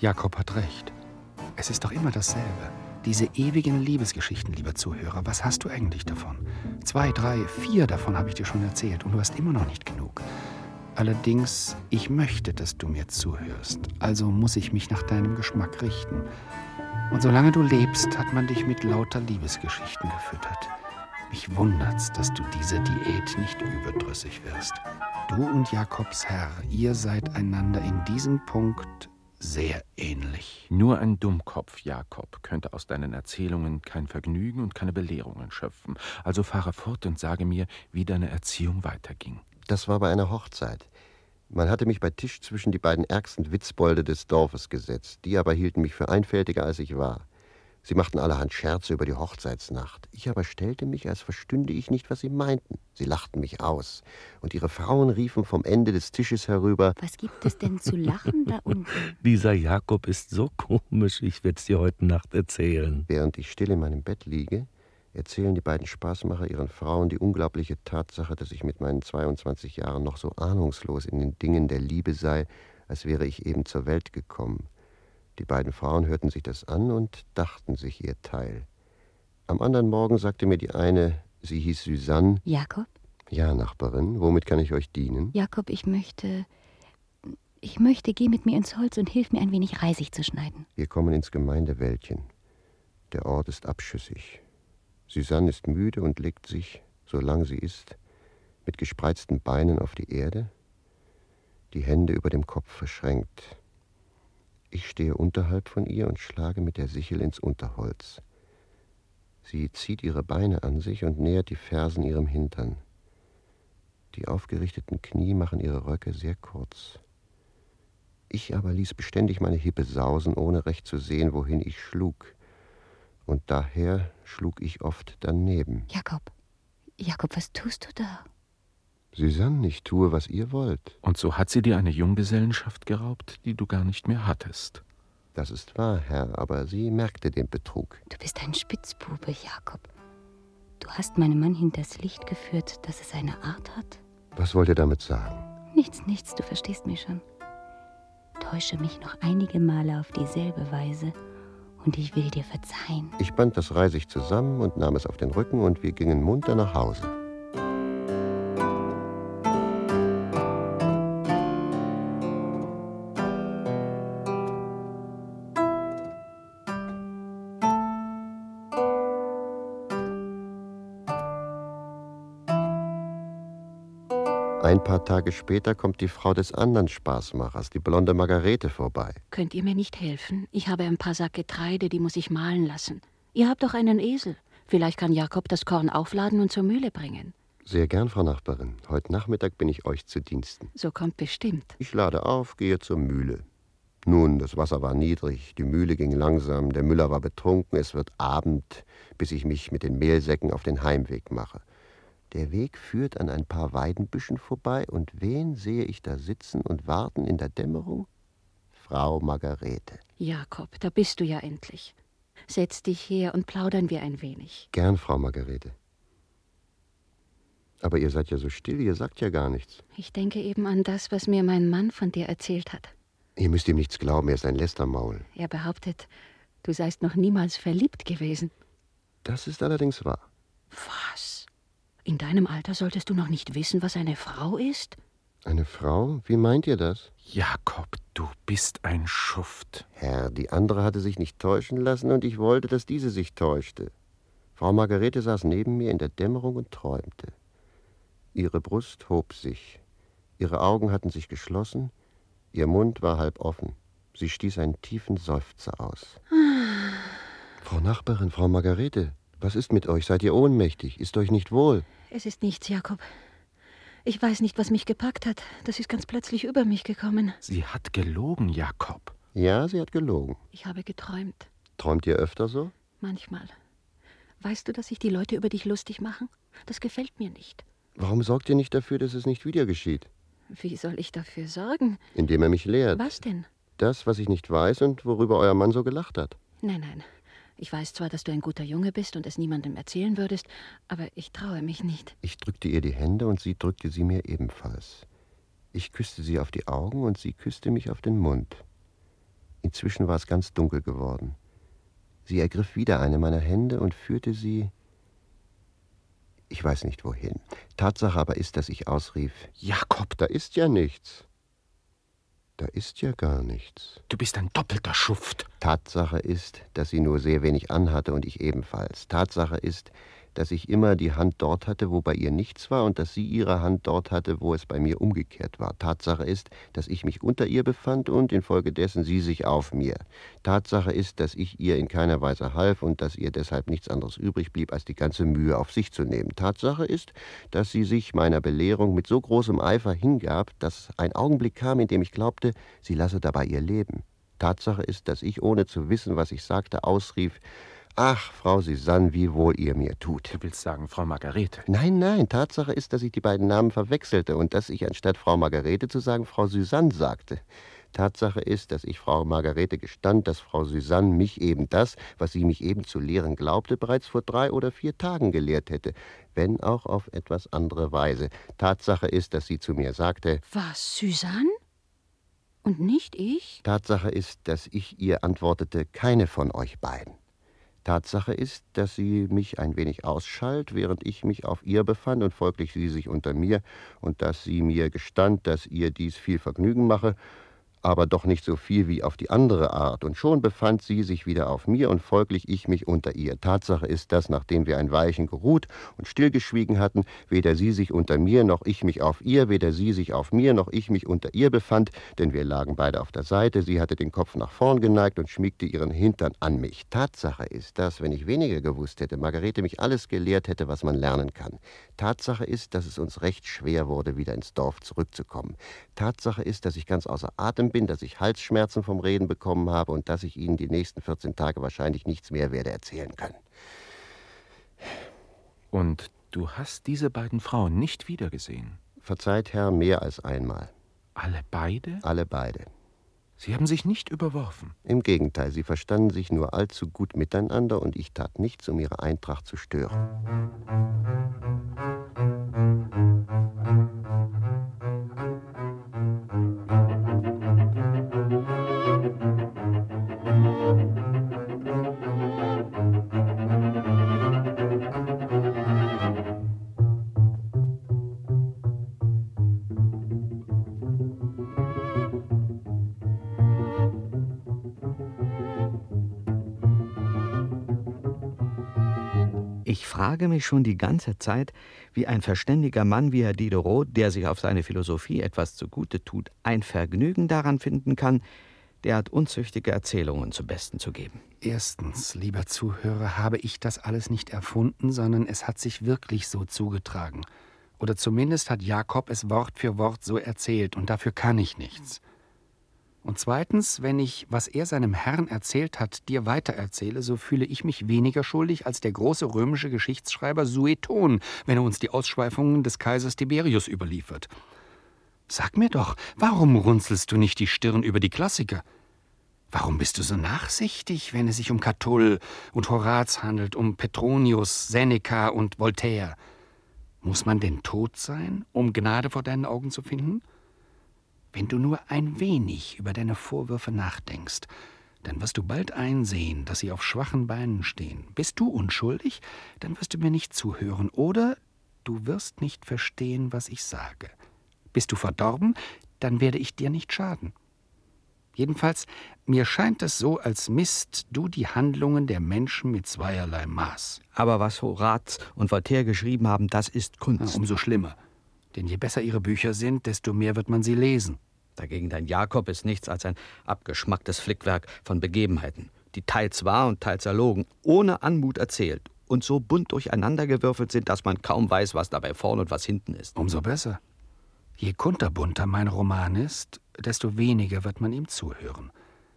Jakob hat recht. Es ist doch immer dasselbe. Diese ewigen Liebesgeschichten, lieber Zuhörer, was hast du eigentlich davon? Zwei, drei, vier davon habe ich dir schon erzählt und du hast immer noch nicht genug. Allerdings, ich möchte, dass du mir zuhörst, also muss ich mich nach deinem Geschmack richten. Und solange du lebst, hat man dich mit lauter Liebesgeschichten gefüttert. Mich wundert's, dass du dieser Diät nicht überdrüssig wirst. Du und Jakobs Herr, ihr seid einander in diesem Punkt sehr ähnlich. Nur ein Dummkopf, Jakob, könnte aus deinen Erzählungen kein Vergnügen und keine Belehrungen schöpfen. Also fahre fort und sage mir, wie deine Erziehung weiterging. Das war bei einer Hochzeit. Man hatte mich bei Tisch zwischen die beiden ärgsten Witzbolde des Dorfes gesetzt. Die aber hielten mich für einfältiger, als ich war. Sie machten allerhand Scherze über die Hochzeitsnacht. Ich aber stellte mich, als verstünde ich nicht, was sie meinten. Sie lachten mich aus. Und ihre Frauen riefen vom Ende des Tisches herüber: Was gibt es denn zu lachen da unten? Dieser Jakob ist so komisch, ich werd's dir heute Nacht erzählen. Während ich still in meinem Bett liege, erzählen die beiden Spaßmacher ihren Frauen die unglaubliche Tatsache, dass ich mit meinen zweiundzwanzig Jahren noch so ahnungslos in den Dingen der Liebe sei, als wäre ich eben zur Welt gekommen. Die beiden Frauen hörten sich das an und dachten sich ihr Teil. Am anderen Morgen sagte mir die eine, sie hieß Suzanne. Jakob? Ja, Nachbarin, womit kann ich euch dienen? Jakob, ich möchte... Ich möchte, geh mit mir ins Holz und hilf mir ein wenig Reisig zu schneiden. Wir kommen ins Gemeindewäldchen. Der Ort ist abschüssig. Suzanne ist müde und legt sich, solange sie ist, mit gespreizten Beinen auf die Erde, die Hände über dem Kopf verschränkt. Ich stehe unterhalb von ihr und schlage mit der Sichel ins Unterholz. Sie zieht ihre Beine an sich und nähert die Fersen ihrem Hintern. Die aufgerichteten Knie machen ihre Röcke sehr kurz. Ich aber ließ beständig meine Hippe sausen, ohne recht zu sehen, wohin ich schlug. Und daher schlug ich oft daneben. Jakob, Jakob, was tust du da? Suzanne, ich tue, was ihr wollt. Und so hat sie dir eine Junggesellenschaft geraubt, die du gar nicht mehr hattest. Das ist wahr, Herr, aber sie merkte den Betrug. Du bist ein Spitzbube, Jakob. Du hast meinen Mann hinters Licht geführt, dass es eine Art hat. Was wollt ihr damit sagen? Nichts, nichts, du verstehst mich schon. Täusche mich noch einige Male auf dieselbe Weise und ich will dir verzeihen. Ich band das Reisig zusammen und nahm es auf den Rücken und wir gingen munter nach Hause. Ein paar Tage später kommt die Frau des anderen Spaßmachers, die blonde Margarete, vorbei. Könnt ihr mir nicht helfen? Ich habe ein paar Sack Getreide, die muss ich mahlen lassen. Ihr habt doch einen Esel. Vielleicht kann Jakob das Korn aufladen und zur Mühle bringen. Sehr gern, Frau Nachbarin. Heute Nachmittag bin ich euch zu Diensten. So kommt bestimmt. Ich lade auf, gehe zur Mühle. Nun, das Wasser war niedrig, die Mühle ging langsam, der Müller war betrunken, es wird Abend, bis ich mich mit den Mehlsäcken auf den Heimweg mache. Der Weg führt an ein paar Weidenbüschen vorbei, und wen sehe ich da sitzen und warten in der Dämmerung? Frau Margarete. Jakob, da bist du ja endlich. Setz dich her und plaudern wir ein wenig. Gern, Frau Margarete. Aber ihr seid ja so still, ihr sagt ja gar nichts. Ich denke eben an das, was mir mein Mann von dir erzählt hat. Ihr müsst ihm nichts glauben, er ist ein Lästermaul. Er behauptet, du seist noch niemals verliebt gewesen. Das ist allerdings wahr. Was? In deinem Alter solltest du noch nicht wissen, was eine Frau ist? Eine Frau? Wie meint ihr das? Jakob, du bist ein Schuft. Herr, die andere hatte sich nicht täuschen lassen, und ich wollte, dass diese sich täuschte. Frau Margarete saß neben mir in der Dämmerung und träumte. Ihre Brust hob sich. Ihre Augen hatten sich geschlossen, ihr Mund war halb offen. Sie stieß einen tiefen Seufzer aus. Frau Nachbarin, Frau Margarete, was ist mit euch? Seid ihr ohnmächtig? Ist euch nicht wohl? Es ist nichts, Jakob. Ich weiß nicht, was mich gepackt hat. Das ist ganz plötzlich über mich gekommen. Sie hat gelogen, Jakob. Ja, sie hat gelogen. Ich habe geträumt. Träumt ihr öfter so? Manchmal. Weißt du, dass sich die Leute über dich lustig machen? Das gefällt mir nicht. Warum sorgt ihr nicht dafür, dass es nicht wieder geschieht? Wie soll ich dafür sorgen? Indem er mich lehrt. Was denn? Das, was ich nicht weiß und worüber euer Mann so gelacht hat. Nein, nein. Ich weiß zwar, dass du ein guter Junge bist und es niemandem erzählen würdest, aber ich traue mich nicht. Ich drückte ihr die Hände und sie drückte sie mir ebenfalls. Ich küsste sie auf die Augen und sie küsste mich auf den Mund. Inzwischen war es ganz dunkel geworden. Sie ergriff wieder eine meiner Hände und führte sie, ich weiß nicht wohin. Tatsache aber ist, dass ich ausrief, »Jakob, da ist ja nichts. Da ist ja gar nichts. Du bist ein doppelter Schuft.« Tatsache ist, dass sie nur sehr wenig anhatte und ich ebenfalls. Tatsache ist, dass ich immer die Hand dort hatte, wo bei ihr nichts war, und dass sie ihre Hand dort hatte, wo es bei mir umgekehrt war. Tatsache ist, dass ich mich unter ihr befand und infolgedessen sie sich auf mir. Tatsache ist, dass ich ihr in keiner Weise half und dass ihr deshalb nichts anderes übrig blieb, als die ganze Mühe auf sich zu nehmen. Tatsache ist, dass sie sich meiner Belehrung mit so großem Eifer hingab, dass ein Augenblick kam, in dem ich glaubte, sie lasse dabei ihr Leben. Tatsache ist, dass ich, ohne zu wissen, was ich sagte, ausrief, »Ach, Frau Suzanne, wie wohl ihr mir tut.« Du willst sagen, Frau Margarete? Nein, nein, Tatsache ist, dass ich die beiden Namen verwechselte und dass ich anstatt Frau Margarete zu sagen, Frau Suzanne sagte. Tatsache ist, dass ich Frau Margarete gestand, dass Frau Suzanne mich eben das, was sie mich eben zu lehren glaubte, bereits vor drei oder vier Tagen gelehrt hätte, wenn auch auf etwas andere Weise. Tatsache ist, dass sie zu mir sagte, »Was, Suzanne? Und nicht ich?« Tatsache ist, dass ich ihr antwortete, keine von euch beiden. Tatsache ist, dass sie mich ein wenig ausschalt, während ich mich auf ihr befand und folglich sie sich unter mir, und dass sie mir gestand, dass ihr dies viel Vergnügen mache, aber doch nicht so viel wie auf die andere Art, und schon befand sie sich wieder auf mir und folglich ich mich unter ihr. Tatsache ist, dass, nachdem wir ein Weilchen geruht und stillgeschwiegen hatten, weder sie sich unter mir, noch ich mich auf ihr, weder sie sich auf mir, noch ich mich unter ihr befand, denn wir lagen beide auf der Seite, sie hatte den Kopf nach vorn geneigt und schmiegte ihren Hintern an mich. Tatsache ist, dass, wenn ich weniger gewusst hätte, Margarete mich alles gelehrt hätte, was man lernen kann. Tatsache ist, dass es uns recht schwer wurde, wieder ins Dorf zurückzukommen. Tatsache ist, dass ich ganz außer Atem bin, dass ich Halsschmerzen vom Reden bekommen habe und dass ich Ihnen die nächsten vierzehn Tage wahrscheinlich nichts mehr werde erzählen können. Und du hast diese beiden Frauen nicht wiedergesehen? Verzeiht, Herr, mehr als einmal. Alle beide? Alle beide. Sie haben sich nicht überworfen? Im Gegenteil, sie verstanden sich nur allzu gut miteinander und ich tat nichts, um ihre Eintracht zu stören. Ich frage mich schon die ganze Zeit, wie ein verständiger Mann wie Herr Diderot, der sich auf seine Philosophie etwas zugute tut, ein Vergnügen daran finden kann, derart unzüchtige Erzählungen zum Besten zu geben. Erstens, lieber Zuhörer, habe ich das alles nicht erfunden, sondern es hat sich wirklich so zugetragen. Oder zumindest hat Jakob es Wort für Wort so erzählt, und dafür kann ich nichts. Und zweitens, wenn ich, was er seinem Herrn erzählt hat, dir weitererzähle, so fühle ich mich weniger schuldig als der große römische Geschichtsschreiber Sueton, wenn er uns die Ausschweifungen des Kaisers Tiberius überliefert. Sag mir doch, warum runzelst du nicht die Stirn über die Klassiker? Warum bist du so nachsichtig, wenn es sich um Catull und Horaz handelt, um Petronius, Seneca und Voltaire? Muss man denn tot sein, um Gnade vor deinen Augen zu finden? Wenn du nur ein wenig über deine Vorwürfe nachdenkst, dann wirst du bald einsehen, dass sie auf schwachen Beinen stehen. Bist du unschuldig, dann wirst du mir nicht zuhören, oder du wirst nicht verstehen, was ich sage. Bist du verdorben, dann werde ich dir nicht schaden. Jedenfalls, mir scheint es so, als misst du die Handlungen der Menschen mit zweierlei Maß. Aber was Horaz und Voltaire geschrieben haben, das ist Kunst. Ja, umso schlimmer. Denn je besser ihre Bücher sind, desto mehr wird man sie lesen. Dagegen dein Jakob ist nichts als ein abgeschmacktes Flickwerk von Begebenheiten, die teils wahr und teils erlogen, ohne Anmut erzählt und so bunt durcheinandergewürfelt sind, dass man kaum weiß, was dabei vorn und was hinten ist. Umso besser. Je kunterbunter mein Roman ist, desto weniger wird man ihm zuhören.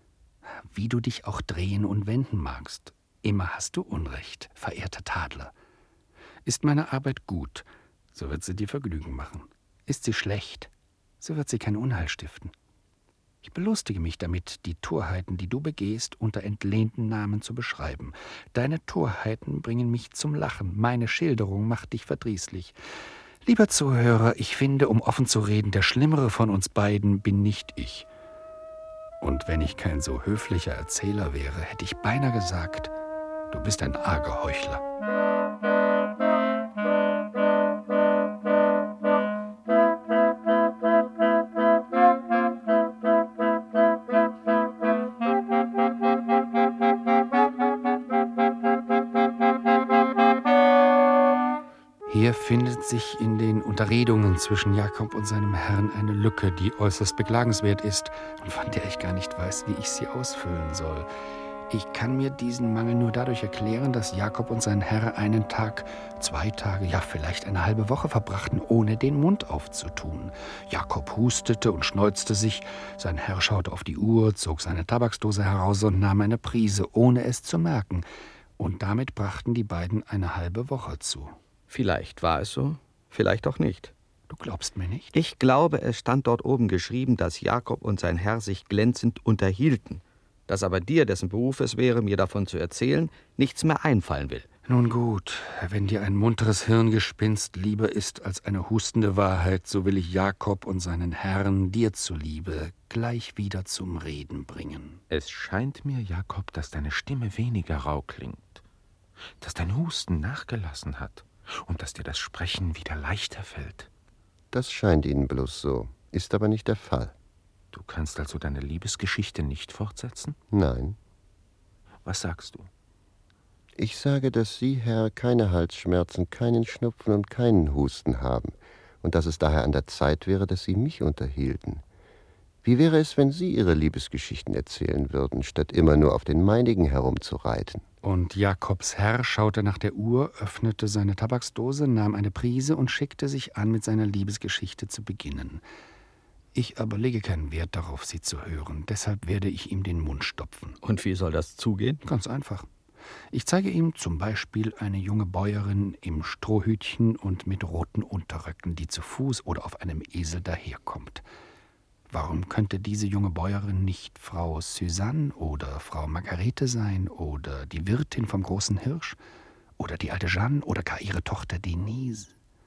Wie du dich auch drehen und wenden magst, immer hast du Unrecht, verehrter Tadler. Ist meine Arbeit gut, so wird sie dir Vergnügen machen. Ist sie schlecht, so wird sie kein Unheil stiften. Ich belustige mich damit, die Torheiten, die du begehst, unter entlehnten Namen zu beschreiben. Deine Torheiten bringen mich zum Lachen, meine Schilderung macht dich verdrießlich. Lieber Zuhörer, ich finde, um offen zu reden, der Schlimmere von uns beiden bin nicht ich. Und wenn ich kein so höflicher Erzähler wäre, hätte ich beinahe gesagt, du bist ein arger Heuchler. Hier findet sich in den Unterredungen zwischen Jakob und seinem Herrn eine Lücke, die äußerst beklagenswert ist und von der ich gar nicht weiß, wie ich sie ausfüllen soll. Ich kann mir diesen Mangel nur dadurch erklären, dass Jakob und sein Herr einen Tag, zwei Tage, ja vielleicht eine halbe Woche verbrachten, ohne den Mund aufzutun. Jakob hustete und schneuzte sich, sein Herr schaute auf die Uhr, zog seine Tabaksdose heraus und nahm eine Prise, ohne es zu merken. Und damit brachten die beiden eine halbe Woche zu. Vielleicht war es so, vielleicht auch nicht. Du glaubst mir nicht? Ich glaube, es stand dort oben geschrieben, dass Jakob und sein Herr sich glänzend unterhielten. Dass aber dir, dessen Beruf es wäre, mir davon zu erzählen, nichts mehr einfallen will. Nun gut, wenn dir ein munteres Hirngespinst lieber ist als eine hustende Wahrheit, so will ich Jakob und seinen Herrn dir zuliebe gleich wieder zum Reden bringen. Es scheint mir, Jakob, dass deine Stimme weniger rau klingt, dass dein Husten nachgelassen hat und dass dir das Sprechen wieder leichter fällt. Das scheint Ihnen bloß so, ist aber nicht der Fall. Du kannst also deine Liebesgeschichte nicht fortsetzen? Nein. Was sagst du? Ich sage, dass Sie, Herr, keine Halsschmerzen, keinen Schnupfen und keinen Husten haben und dass es daher an der Zeit wäre, dass Sie mich unterhielten. Wie wäre es, wenn Sie Ihre Liebesgeschichten erzählen würden, statt immer nur auf den meinigen herumzureiten? Und Jakobs Herr schaute nach der Uhr, öffnete seine Tabaksdose, nahm eine Prise und schickte sich an, mit seiner Liebesgeschichte zu beginnen. Ich aber lege keinen Wert darauf, sie zu hören. Deshalb werde ich ihm den Mund stopfen. Und wie soll das zugehen? Ganz einfach. Ich zeige ihm zum Beispiel eine junge Bäuerin im Strohhütchen und mit roten Unterröcken, die zu Fuß oder auf einem Esel daherkommt. Warum könnte diese junge Bäuerin nicht Frau Suzanne oder Frau Margarete sein oder die Wirtin vom großen Hirsch oder die alte Jeanne oder gar ihre Tochter Denise?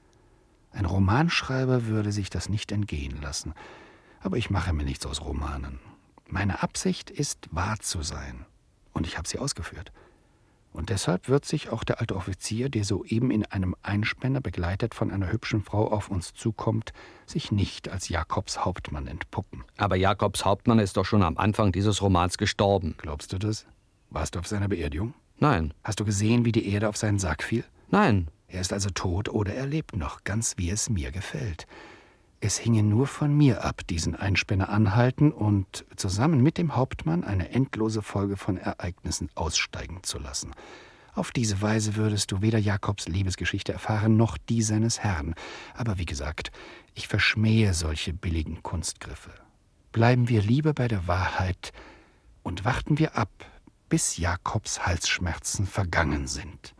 Ein Romanschreiber würde sich das nicht entgehen lassen. Aber ich mache mir nichts aus Romanen. Meine Absicht ist, wahr zu sein. Und ich habe sie ausgeführt. Und deshalb wird sich auch der alte Offizier, der soeben in einem Einspänner begleitet von einer hübschen Frau auf uns zukommt, sich nicht als Jakobs Hauptmann entpuppen. Aber Jakobs Hauptmann ist doch schon am Anfang dieses Romans gestorben. Glaubst du das? Warst du auf seiner Beerdigung? Nein. Hast du gesehen, wie die Erde auf seinen Sarg fiel? Nein. Er ist also tot oder er lebt noch, ganz wie es mir gefällt. Es hinge nur von mir ab, diesen Einspänner anhalten und zusammen mit dem Hauptmann eine endlose Folge von Ereignissen aussteigen zu lassen. Auf diese Weise würdest du weder Jakobs Liebesgeschichte erfahren, noch die seines Herrn. Aber wie gesagt, ich verschmähe solche billigen Kunstgriffe. Bleiben wir lieber bei der Wahrheit und warten wir ab, bis Jakobs Halsschmerzen vergangen sind.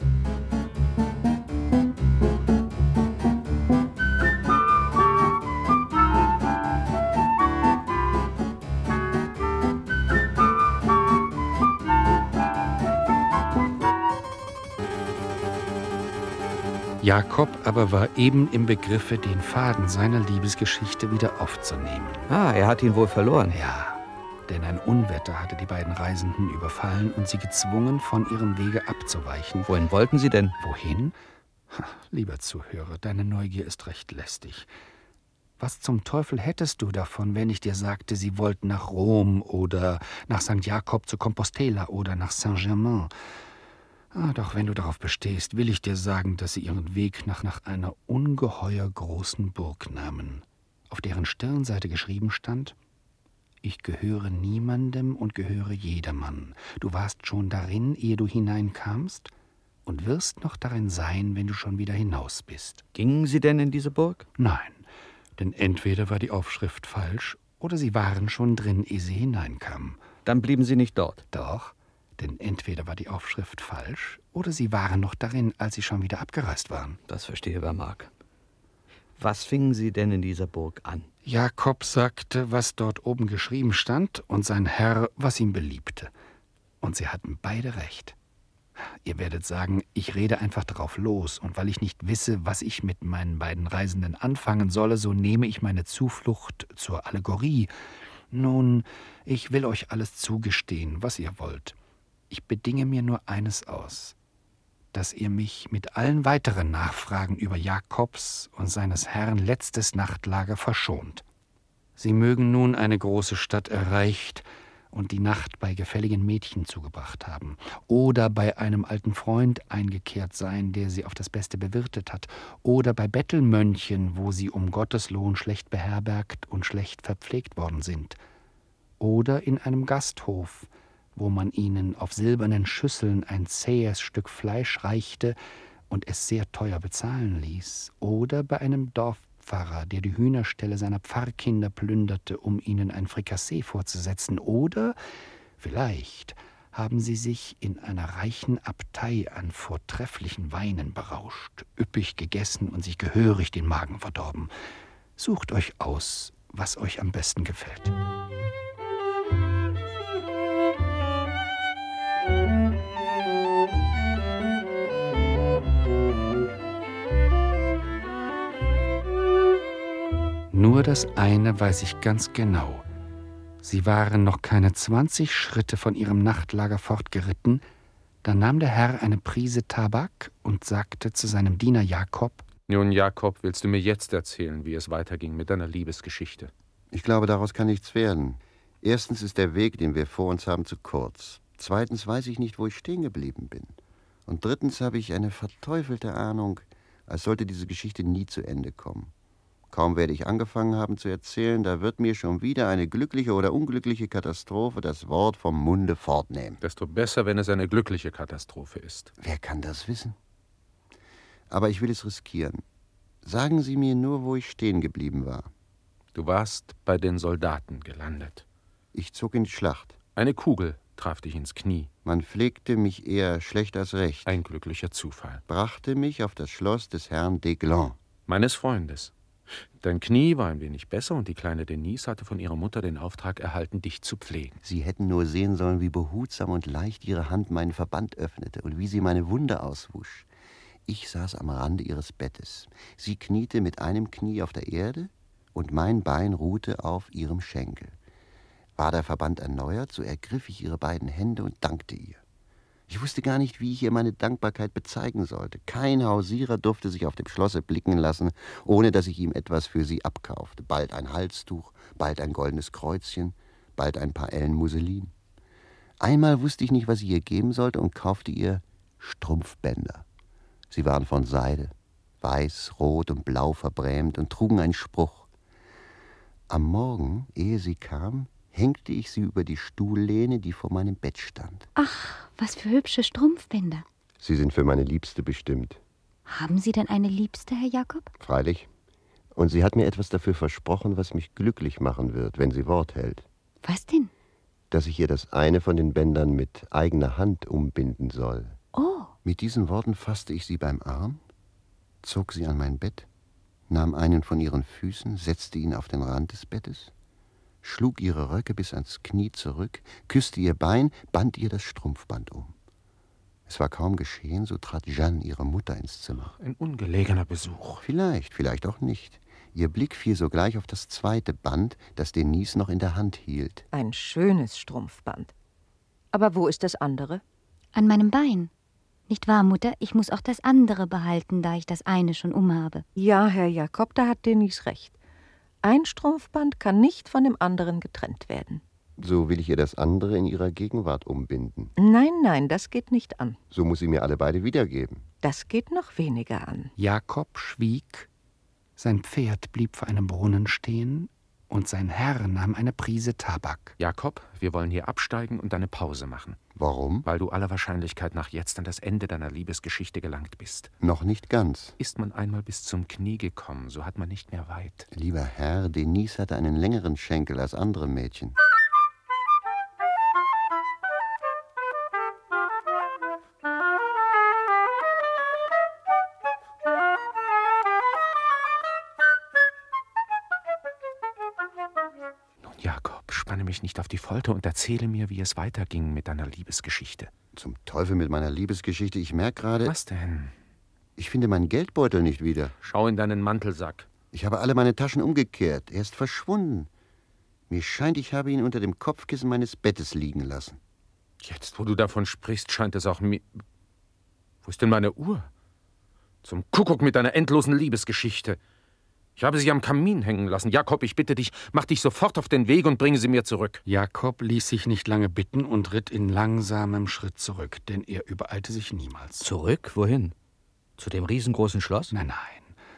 Jakob aber war eben im Begriffe, den Faden seiner Liebesgeschichte wieder aufzunehmen. Ah, er hat ihn wohl verloren. Ja, denn ein Unwetter hatte die beiden Reisenden überfallen und sie gezwungen, von ihrem Wege abzuweichen. Wohin wollten sie denn? Wohin? Lieber Zuhörer, deine Neugier ist recht lästig. Was zum Teufel hättest du davon, wenn ich dir sagte, sie wollten nach Rom oder nach Sankt Jakob zu Compostela oder nach Saint-Germain? Ah, doch wenn du darauf bestehst, will ich dir sagen, dass sie ihren Weg nach, nach einer ungeheuer großen Burg nahmen, auf deren Stirnseite geschrieben stand: Ich gehöre niemandem und gehöre jedermann. Du warst schon darin, ehe du hineinkamst, und wirst noch darin sein, wenn du schon wieder hinaus bist. Gingen sie denn in diese Burg? Nein, denn entweder war die Aufschrift falsch, oder sie waren schon drin, ehe sie hineinkamen. Dann blieben sie nicht dort? Doch. Denn entweder war die Aufschrift falsch, oder sie waren noch darin, als sie schon wieder abgereist waren. Das verstehe wer mag. Was fingen sie denn in dieser Burg an? Jakob sagte, was dort oben geschrieben stand, und sein Herr, was ihm beliebte. Und sie hatten beide recht. Ihr werdet sagen, ich rede einfach drauf los, und weil ich nicht wisse, was ich mit meinen beiden Reisenden anfangen solle, so nehme ich meine Zuflucht zur Allegorie. Nun, ich will euch alles zugestehen, was ihr wollt. Ich bedinge mir nur eines aus, dass ihr mich mit allen weiteren Nachfragen über Jakobs und seines Herrn letztes Nachtlager verschont. Sie mögen nun eine große Stadt erreicht und die Nacht bei gefälligen Mädchen zugebracht haben oder bei einem alten Freund eingekehrt sein, der sie auf das Beste bewirtet hat, oder bei Bettelmönchen, wo sie um Gottes Lohn schlecht beherbergt und schlecht verpflegt worden sind, oder in einem Gasthof, wo man ihnen auf silbernen Schüsseln ein zähes Stück Fleisch reichte und es sehr teuer bezahlen ließ, oder bei einem Dorfpfarrer, der die Hühnerställe seiner Pfarrkinder plünderte, um ihnen ein Frikassee vorzusetzen, oder vielleicht haben sie sich in einer reichen Abtei an vortrefflichen Weinen berauscht, üppig gegessen und sich gehörig den Magen verdorben. Sucht euch aus, was euch am besten gefällt. Nur das eine weiß ich ganz genau. Sie waren noch keine zwanzig Schritte von ihrem Nachtlager fortgeritten, da nahm der Herr eine Prise Tabak und sagte zu seinem Diener Jakob: Nun, Jakob, willst du mir jetzt erzählen, wie es weiterging mit deiner Liebesgeschichte? Ich glaube, daraus kann nichts werden. Erstens ist der Weg, den wir vor uns haben, zu kurz. Zweitens weiß ich nicht, wo ich stehen geblieben bin. Und drittens habe ich eine verteufelte Ahnung, als sollte diese Geschichte nie zu Ende kommen. Kaum werde ich angefangen haben zu erzählen, da wird mir schon wieder eine glückliche oder unglückliche Katastrophe das Wort vom Munde fortnehmen. Desto besser, wenn es eine glückliche Katastrophe ist. Wer kann das wissen? Aber ich will es riskieren. Sagen Sie mir nur, wo ich stehen geblieben war. Du warst bei den Soldaten gelandet. Ich zog in die Schlacht. Eine Kugel traf dich ins Knie. Man pflegte mich eher schlecht als recht. Ein glücklicher Zufall. Brachte mich auf das Schloss des Herrn Desglands. Meines Freundes. Dein Knie war ein wenig besser und die kleine Denise hatte von ihrer Mutter den Auftrag erhalten, dich zu pflegen. Sie hätten nur sehen sollen, wie behutsam und leicht ihre Hand meinen Verband öffnete und wie sie meine Wunde auswusch. Ich saß am Rande ihres Bettes. Sie kniete mit einem Knie auf der Erde und mein Bein ruhte auf ihrem Schenkel. War der Verband erneuert, so ergriff ich ihre beiden Hände und dankte ihr. Ich wusste gar nicht, wie ich ihr meine Dankbarkeit bezeigen sollte. Kein Hausierer durfte sich auf dem Schlosse blicken lassen, ohne dass ich ihm etwas für sie abkaufte. Bald ein Halstuch, bald ein goldenes Kreuzchen, bald ein paar Ellen Musselin. Einmal wusste ich nicht, was ich ihr geben sollte und kaufte ihr Strumpfbänder. Sie waren von Seide, weiß, rot und blau verbrämt und trugen einen Spruch. Am Morgen, ehe sie kam, hängte ich sie über die Stuhllehne, die vor meinem Bett stand. Ach, was für hübsche Strumpfbänder. Sie sind für meine Liebste bestimmt. Haben Sie denn eine Liebste, Herr Jakob? Freilich. Und sie hat mir etwas dafür versprochen, was mich glücklich machen wird, wenn sie Wort hält. Was denn? Dass ich ihr das eine von den Bändern mit eigener Hand umbinden soll. Oh. Mit diesen Worten fasste ich sie beim Arm, zog sie an mein Bett, nahm einen von ihren Füßen, setzte ihn auf den Rand des Bettes, schlug ihre Röcke bis ans Knie zurück, küsste ihr Bein, band ihr das Strumpfband um. Es war kaum geschehen, so trat Jeanne, ihre Mutter, ins Zimmer. Ein ungelegener Besuch. Vielleicht, vielleicht auch nicht. Ihr Blick fiel sogleich auf das zweite Band, das Denise noch in der Hand hielt. Ein schönes Strumpfband. Aber wo ist das andere? An meinem Bein. Nicht wahr, Mutter? Ich muss auch das andere behalten, da ich das eine schon umhabe. Ja, Herr Jakob, da hat Denise recht. Ein Strumpfband kann nicht von dem anderen getrennt werden. So will ich ihr das andere in ihrer Gegenwart umbinden. Nein, nein, das geht nicht an. So muss sie mir alle beide wiedergeben. Das geht noch weniger an. Jakob schwieg, sein Pferd blieb vor einem Brunnen stehen und sein Herr nahm eine Prise Tabak. Jakob, wir wollen hier absteigen und eine Pause machen. Warum? Weil du aller Wahrscheinlichkeit nach jetzt an das Ende deiner Liebesgeschichte gelangt bist. Noch nicht ganz. Ist man einmal bis zum Knie gekommen, so hat man nicht mehr weit. Lieber Herr, Denise hatte einen längeren Schenkel als andere Mädchen. Mich nicht auf die Folter und erzähle mir, wie es weiterging mit deiner Liebesgeschichte. Zum Teufel mit meiner Liebesgeschichte. Ich merke gerade... Was denn? Ich finde meinen Geldbeutel nicht wieder. Schau in deinen Mantelsack. Ich habe alle meine Taschen umgekehrt. Er ist verschwunden. Mir scheint, ich habe ihn unter dem Kopfkissen meines Bettes liegen lassen. Jetzt, wo du davon sprichst, scheint es auch mir... Wo ist denn meine Uhr? Zum Kuckuck mit deiner endlosen Liebesgeschichte. Ich habe sie am Kamin hängen lassen. Jakob, ich bitte dich, mach dich sofort auf den Weg und bringe sie mir zurück. Jakob ließ sich nicht lange bitten und ritt in langsamem Schritt zurück, denn er übereilte sich niemals. Zurück? Wohin? Zu dem riesengroßen Schloss? Nein, nein.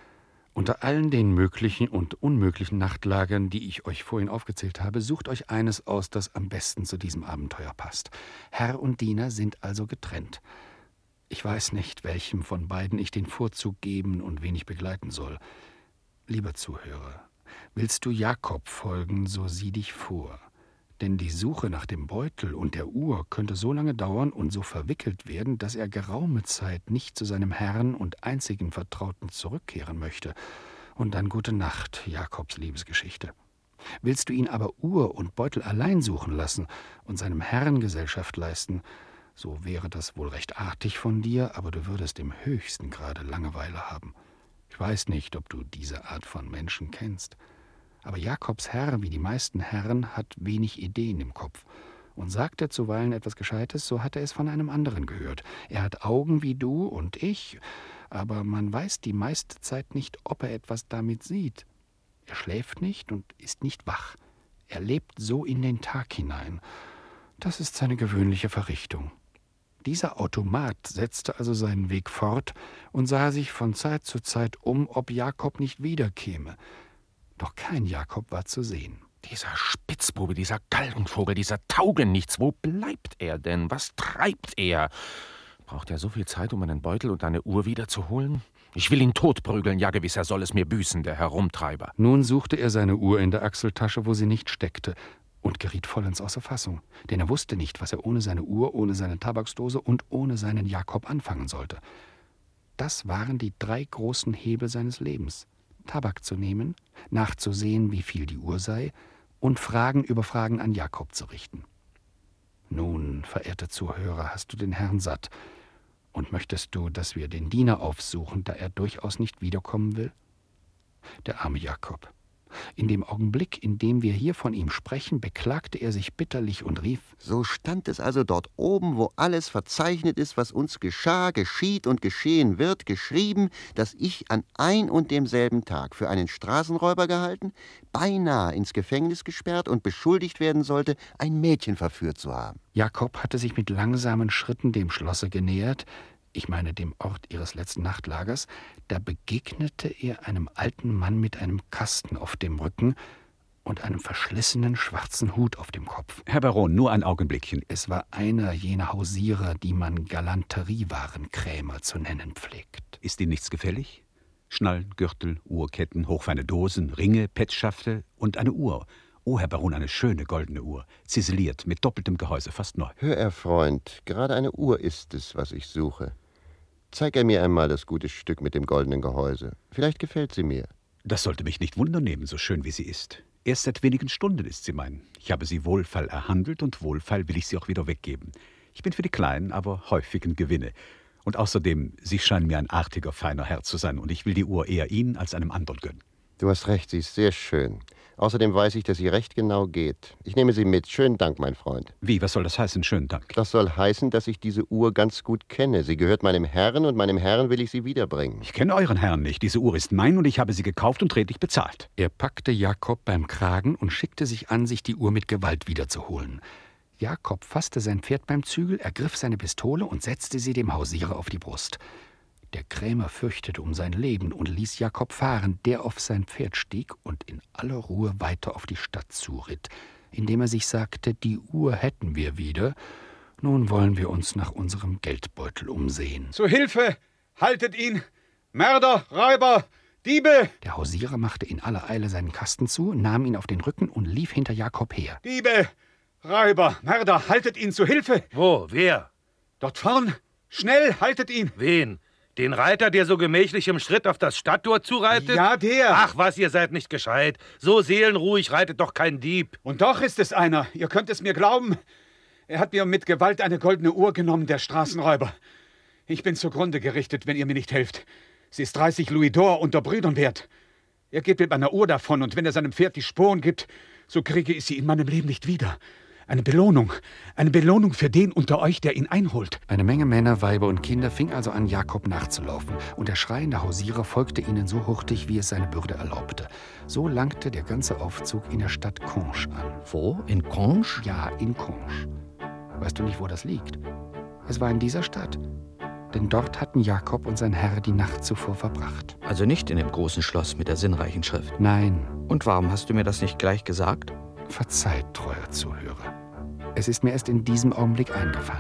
Unter allen den möglichen und unmöglichen Nachtlagern, die ich euch vorhin aufgezählt habe, sucht euch eines aus, das am besten zu diesem Abenteuer passt. Herr und Diener sind also getrennt. Ich weiß nicht, welchem von beiden ich den Vorzug geben und wen ich begleiten soll. Lieber Zuhörer, willst du Jakob folgen, so sieh dich vor. Denn die Suche nach dem Beutel und der Uhr könnte so lange dauern und so verwickelt werden, dass er geraume Zeit nicht zu seinem Herrn und einzigen Vertrauten zurückkehren möchte. Und dann gute Nacht, Jakobs Liebesgeschichte. Willst du ihn aber Uhr und Beutel allein suchen lassen und seinem Herrn Gesellschaft leisten, so wäre das wohl recht artig von dir, aber du würdest im höchsten Grade Langeweile haben. Ich weiß nicht, ob du diese Art von Menschen kennst. Aber Jakobs Herr, wie die meisten Herren, hat wenig Ideen im Kopf. Und sagt er zuweilen etwas Gescheites, so hat er es von einem anderen gehört. Er hat Augen wie du und ich, aber man weiß die meiste Zeit nicht, ob er etwas damit sieht. Er schläft nicht und ist nicht wach. Er lebt so in den Tag hinein. Das ist seine gewöhnliche Verrichtung. Dieser Automat setzte also seinen Weg fort und sah sich von Zeit zu Zeit um, ob Jakob nicht wiederkäme. Doch kein Jakob war zu sehen. Dieser Spitzbube, dieser Galgenvogel, dieser Taugenichts, wo bleibt er denn? Was treibt er? Braucht er so viel Zeit, um einen Beutel und eine Uhr wiederzuholen? Ich will ihn totprügeln, ja gewiss, er soll es mir büßen, der Herumtreiber. Nun suchte er seine Uhr in der Achseltasche, wo sie nicht steckte, und geriet vollends außer Fassung, denn er wusste nicht, was er ohne seine Uhr, ohne seine Tabaksdose und ohne seinen Jakob anfangen sollte. Das waren die drei großen Hebel seines Lebens: Tabak zu nehmen, nachzusehen, wie viel die Uhr sei, und Fragen über Fragen an Jakob zu richten. Nun, verehrte Zuhörer, hast du den Herrn satt, und möchtest du, dass wir den Diener aufsuchen, da er durchaus nicht wiederkommen will? Der arme Jakob. In dem Augenblick, in dem wir hier von ihm sprechen, beklagte er sich bitterlich und rief: So stand es also dort oben, wo alles verzeichnet ist, was uns geschah, geschieht und geschehen wird, geschrieben, dass ich an ein und demselben Tag für einen Straßenräuber gehalten, beinahe ins Gefängnis gesperrt und beschuldigt werden sollte, ein Mädchen verführt zu haben. Jakob hatte sich mit langsamen Schritten dem Schlosse genähert, ich meine dem Ort ihres letzten Nachtlagers, da begegnete er einem alten Mann mit einem Kasten auf dem Rücken und einem verschlissenen schwarzen Hut auf dem Kopf. Herr Baron, nur ein Augenblickchen. Es war einer jener Hausierer, die man Galanteriewarenkrämer zu nennen pflegt. Ist Ihnen nichts gefällig? Schnallen, Gürtel, Uhrketten, hochfeine Dosen, Ringe, Petschafte und eine Uhr. Oh, Herr Baron, eine schöne goldene Uhr, ziseliert, mit doppeltem Gehäuse, fast neu. Hör, Herr Freund, gerade eine Uhr ist es, was ich suche. Zeig er mir einmal das gute Stück mit dem goldenen Gehäuse. Vielleicht gefällt sie mir. Das sollte mich nicht wundernehmen, so schön wie sie ist. Erst seit wenigen Stunden ist sie mein. Ich habe sie wohlfeil erhandelt und wohlfeil will ich sie auch wieder weggeben. Ich bin für die kleinen, aber häufigen Gewinne. Und außerdem, Sie scheinen mir ein artiger, feiner Herr zu sein und ich will die Uhr eher Ihnen als einem anderen gönnen. Du hast recht, sie ist sehr schön. Außerdem weiß ich, dass sie recht genau geht. Ich nehme sie mit. Schönen Dank, mein Freund. Wie, was soll das heißen, schönen Dank? Das soll heißen, dass ich diese Uhr ganz gut kenne. Sie gehört meinem Herrn und meinem Herrn will ich sie wiederbringen. Ich kenne euren Herrn nicht. Diese Uhr ist mein und ich habe sie gekauft und redlich bezahlt. Er packte Jakob beim Kragen und schickte sich an, sich die Uhr mit Gewalt wiederzuholen. Jakob fasste sein Pferd beim Zügel, ergriff seine Pistole und setzte sie dem Hausierer auf die Brust. Der Krämer fürchtete um sein Leben und ließ Jakob fahren, der auf sein Pferd stieg und in aller Ruhe weiter auf die Stadt zuritt, indem er sich sagte, die Uhr hätten wir wieder, nun wollen wir uns nach unserem Geldbeutel umsehen. Zu Hilfe! Haltet ihn! Mörder, Räuber, Diebe! Der Hausierer machte in aller Eile seinen Kasten zu, nahm ihn auf den Rücken und lief hinter Jakob her. Diebe, Räuber, Mörder, haltet ihn zu Hilfe! Wo, wer? Dort vorn! Schnell, haltet ihn! Wen? Den Reiter, der so gemächlich im Schritt auf das Stadttor zureitet? Ja, der. Ach was, ihr seid nicht gescheit. So seelenruhig reitet doch kein Dieb. Und doch ist es einer. Ihr könnt es mir glauben. Er hat mir mit Gewalt eine goldene Uhr genommen, der Straßenräuber. Ich bin zugrunde gerichtet, wenn ihr mir nicht helft. Sie ist dreißig Louis d'Or unter Brüdern wert. Er geht mit meiner Uhr davon und wenn er seinem Pferd die Sporen gibt, so kriege ich sie in meinem Leben nicht wieder. Eine Belohnung, eine Belohnung für den unter euch, der ihn einholt. Eine Menge Männer, Weiber und Kinder fing also an, Jakob nachzulaufen, und der schreiende Hausierer folgte ihnen so hurtig, wie es seine Bürde erlaubte. So langte der ganze Aufzug in der Stadt Conches an. Wo? In Conches? Ja, in Conches. Weißt du nicht, wo das liegt? Es war in dieser Stadt. Denn dort hatten Jakob und sein Herr die Nacht zuvor verbracht. Also nicht in dem großen Schloss mit der sinnreichen Schrift? Nein. Und warum hast du mir das nicht gleich gesagt? Verzeiht, treuer Zuhörer. Es ist mir erst in diesem Augenblick eingefallen.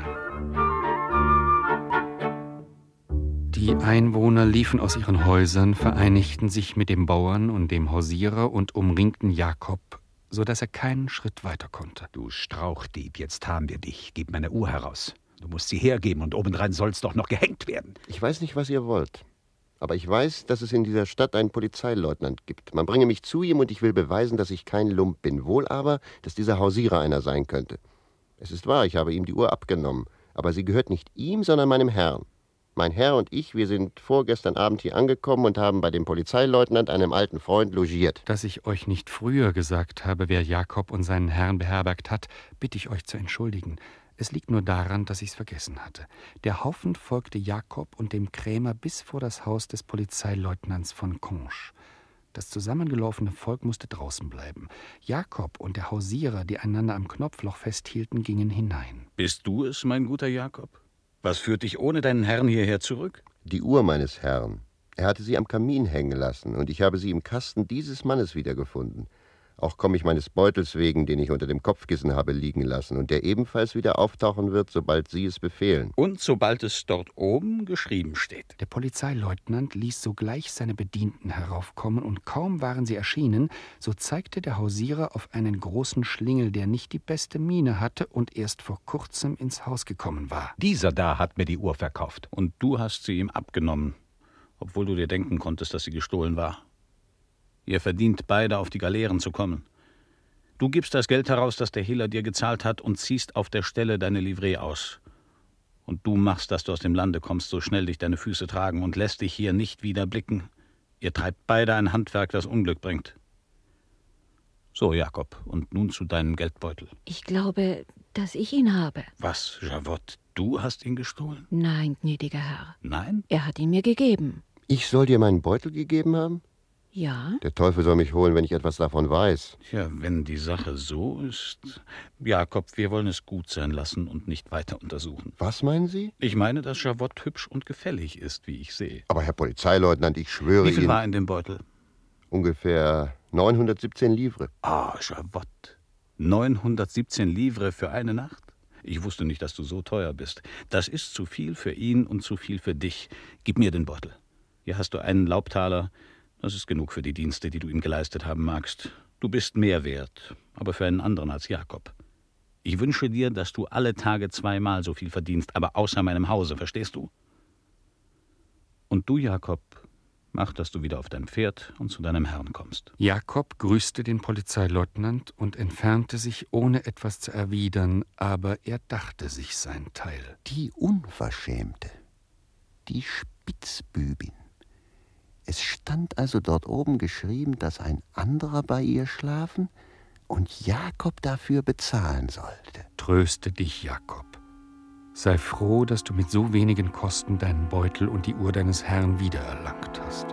Die Einwohner liefen aus ihren Häusern, vereinigten sich mit dem Bauern und dem Hausierer und umringten Jakob, so dass er keinen Schritt weiter konnte. Du Strauchdieb, jetzt haben wir dich. Gib meine Uhr heraus. Du musst sie hergeben und obendrein sollst doch noch gehängt werden. Ich weiß nicht, was ihr wollt. Aber ich weiß, dass es in dieser Stadt einen Polizeileutnant gibt. Man bringe mich zu ihm und ich will beweisen, dass ich kein Lump bin. Wohl aber, dass dieser Hausierer einer sein könnte. Es ist wahr, ich habe ihm die Uhr abgenommen. Aber sie gehört nicht ihm, sondern meinem Herrn. Mein Herr und ich, wir sind vorgestern Abend hier angekommen und haben bei dem Polizeileutnant, einem alten Freund, logiert. Dass ich euch nicht früher gesagt habe, wer Jakob und seinen Herrn beherbergt hat, bitte ich euch zu entschuldigen. Es liegt nur daran, dass ich's vergessen hatte. Der Haufen folgte Jakob und dem Krämer bis vor das Haus des Polizeileutnants von Conches. Das zusammengelaufene Volk musste draußen bleiben. Jakob und der Hausierer, die einander am Knopfloch festhielten, gingen hinein. Bist du es, mein guter Jakob? Was führt dich ohne deinen Herrn hierher zurück? Die Uhr meines Herrn. Er hatte sie am Kamin hängen lassen, und ich habe sie im Kasten dieses Mannes wiedergefunden. Auch komme ich meines Beutels wegen, den ich unter dem Kopfkissen habe liegen lassen und der ebenfalls wieder auftauchen wird, sobald Sie es befehlen. Und sobald es dort oben geschrieben steht. Der Polizeileutnant ließ sogleich seine Bedienten heraufkommen, und kaum waren sie erschienen, so zeigte der Hausierer auf einen großen Schlingel, der nicht die beste Miene hatte und erst vor kurzem ins Haus gekommen war. Dieser da hat mir die Uhr verkauft. Und du hast sie ihm abgenommen, obwohl du dir denken konntest, dass sie gestohlen war. Ihr verdient beide, auf die Galeeren zu kommen. Du gibst das Geld heraus, das der Hehler dir gezahlt hat, und ziehst auf der Stelle deine Livree aus. Und du machst, dass du aus dem Lande kommst, so schnell dich deine Füße tragen, und lässt dich hier nicht wieder blicken. Ihr treibt beide ein Handwerk, das Unglück bringt. So, Jakob, und nun zu deinem Geldbeutel. Ich glaube, dass ich ihn habe. Was, Javotte, du hast ihn gestohlen? Nein, gnädiger Herr. Nein? Er hat ihn mir gegeben. Ich soll dir meinen Beutel gegeben haben? Ja? Der Teufel soll mich holen, wenn ich etwas davon weiß. Ja, wenn die Sache so ist... Jakob, wir wollen es gut sein lassen und nicht weiter untersuchen. Was meinen Sie? Ich meine, dass Javotte hübsch und gefällig ist, wie ich sehe. Aber Herr Polizeileutnant, ich schwöre Ihnen... Wie viel Ihnen war in dem Beutel? Ungefähr neunhundertsiebzehn Livres. Ah, Javotte. neunhundertsiebzehn Livres für eine Nacht? Ich wusste nicht, dass du so teuer bist. Das ist zu viel für ihn und zu viel für dich. Gib mir den Beutel. Hier hast du einen Laubtaler... Das ist genug für die Dienste, die du ihm geleistet haben magst. Du bist mehr wert, aber für einen anderen als Jakob. Ich wünsche dir, dass du alle Tage zweimal so viel verdienst, aber außer meinem Hause, verstehst du? Und du, Jakob, mach, dass du wieder auf dein Pferd und zu deinem Herrn kommst. Jakob grüßte den Polizeileutnant und entfernte sich, ohne etwas zu erwidern, aber er dachte sich sein Teil. Die Unverschämte, die Spitzbübin. Es stand also dort oben geschrieben, dass ein anderer bei ihr schlafen und Jakob dafür bezahlen sollte. Tröste dich, Jakob. Sei froh, dass du mit so wenigen Kosten deinen Beutel und die Uhr deines Herrn wiedererlangt hast.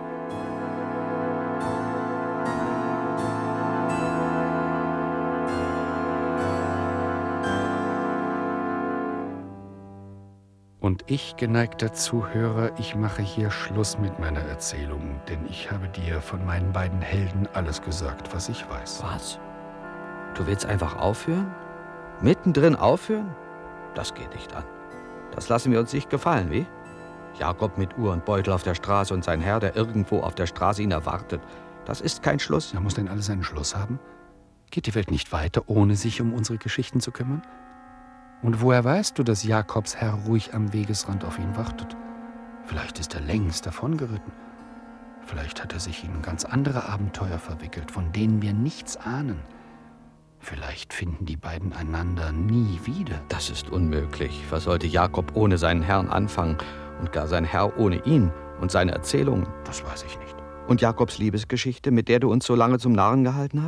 Und ich, geneigter Zuhörer, ich mache hier Schluss mit meiner Erzählung, denn ich habe dir von meinen beiden Helden alles gesagt, was ich weiß. Was? Du willst einfach aufhören? Mittendrin aufhören? Das geht nicht an. Das lassen wir uns nicht gefallen, wie? Jakob mit Uhr und Beutel auf der Straße und sein Herr, der irgendwo auf der Straße ihn erwartet. Das ist kein Schluss. Ja, muss denn alles einen Schluss haben? Geht die Welt nicht weiter, ohne sich um unsere Geschichten zu kümmern? Und woher weißt du, dass Jakobs Herr ruhig am Wegesrand auf ihn wartet? Vielleicht ist er längst davongeritten. Vielleicht hat er sich in ganz andere Abenteuer verwickelt, von denen wir nichts ahnen. Vielleicht finden die beiden einander nie wieder. Das ist unmöglich. Was sollte Jakob ohne seinen Herrn anfangen und gar sein Herr ohne ihn und seine Erzählungen? Das weiß ich nicht. Und Jakobs Liebesgeschichte, mit der du uns so lange zum Narren gehalten hast?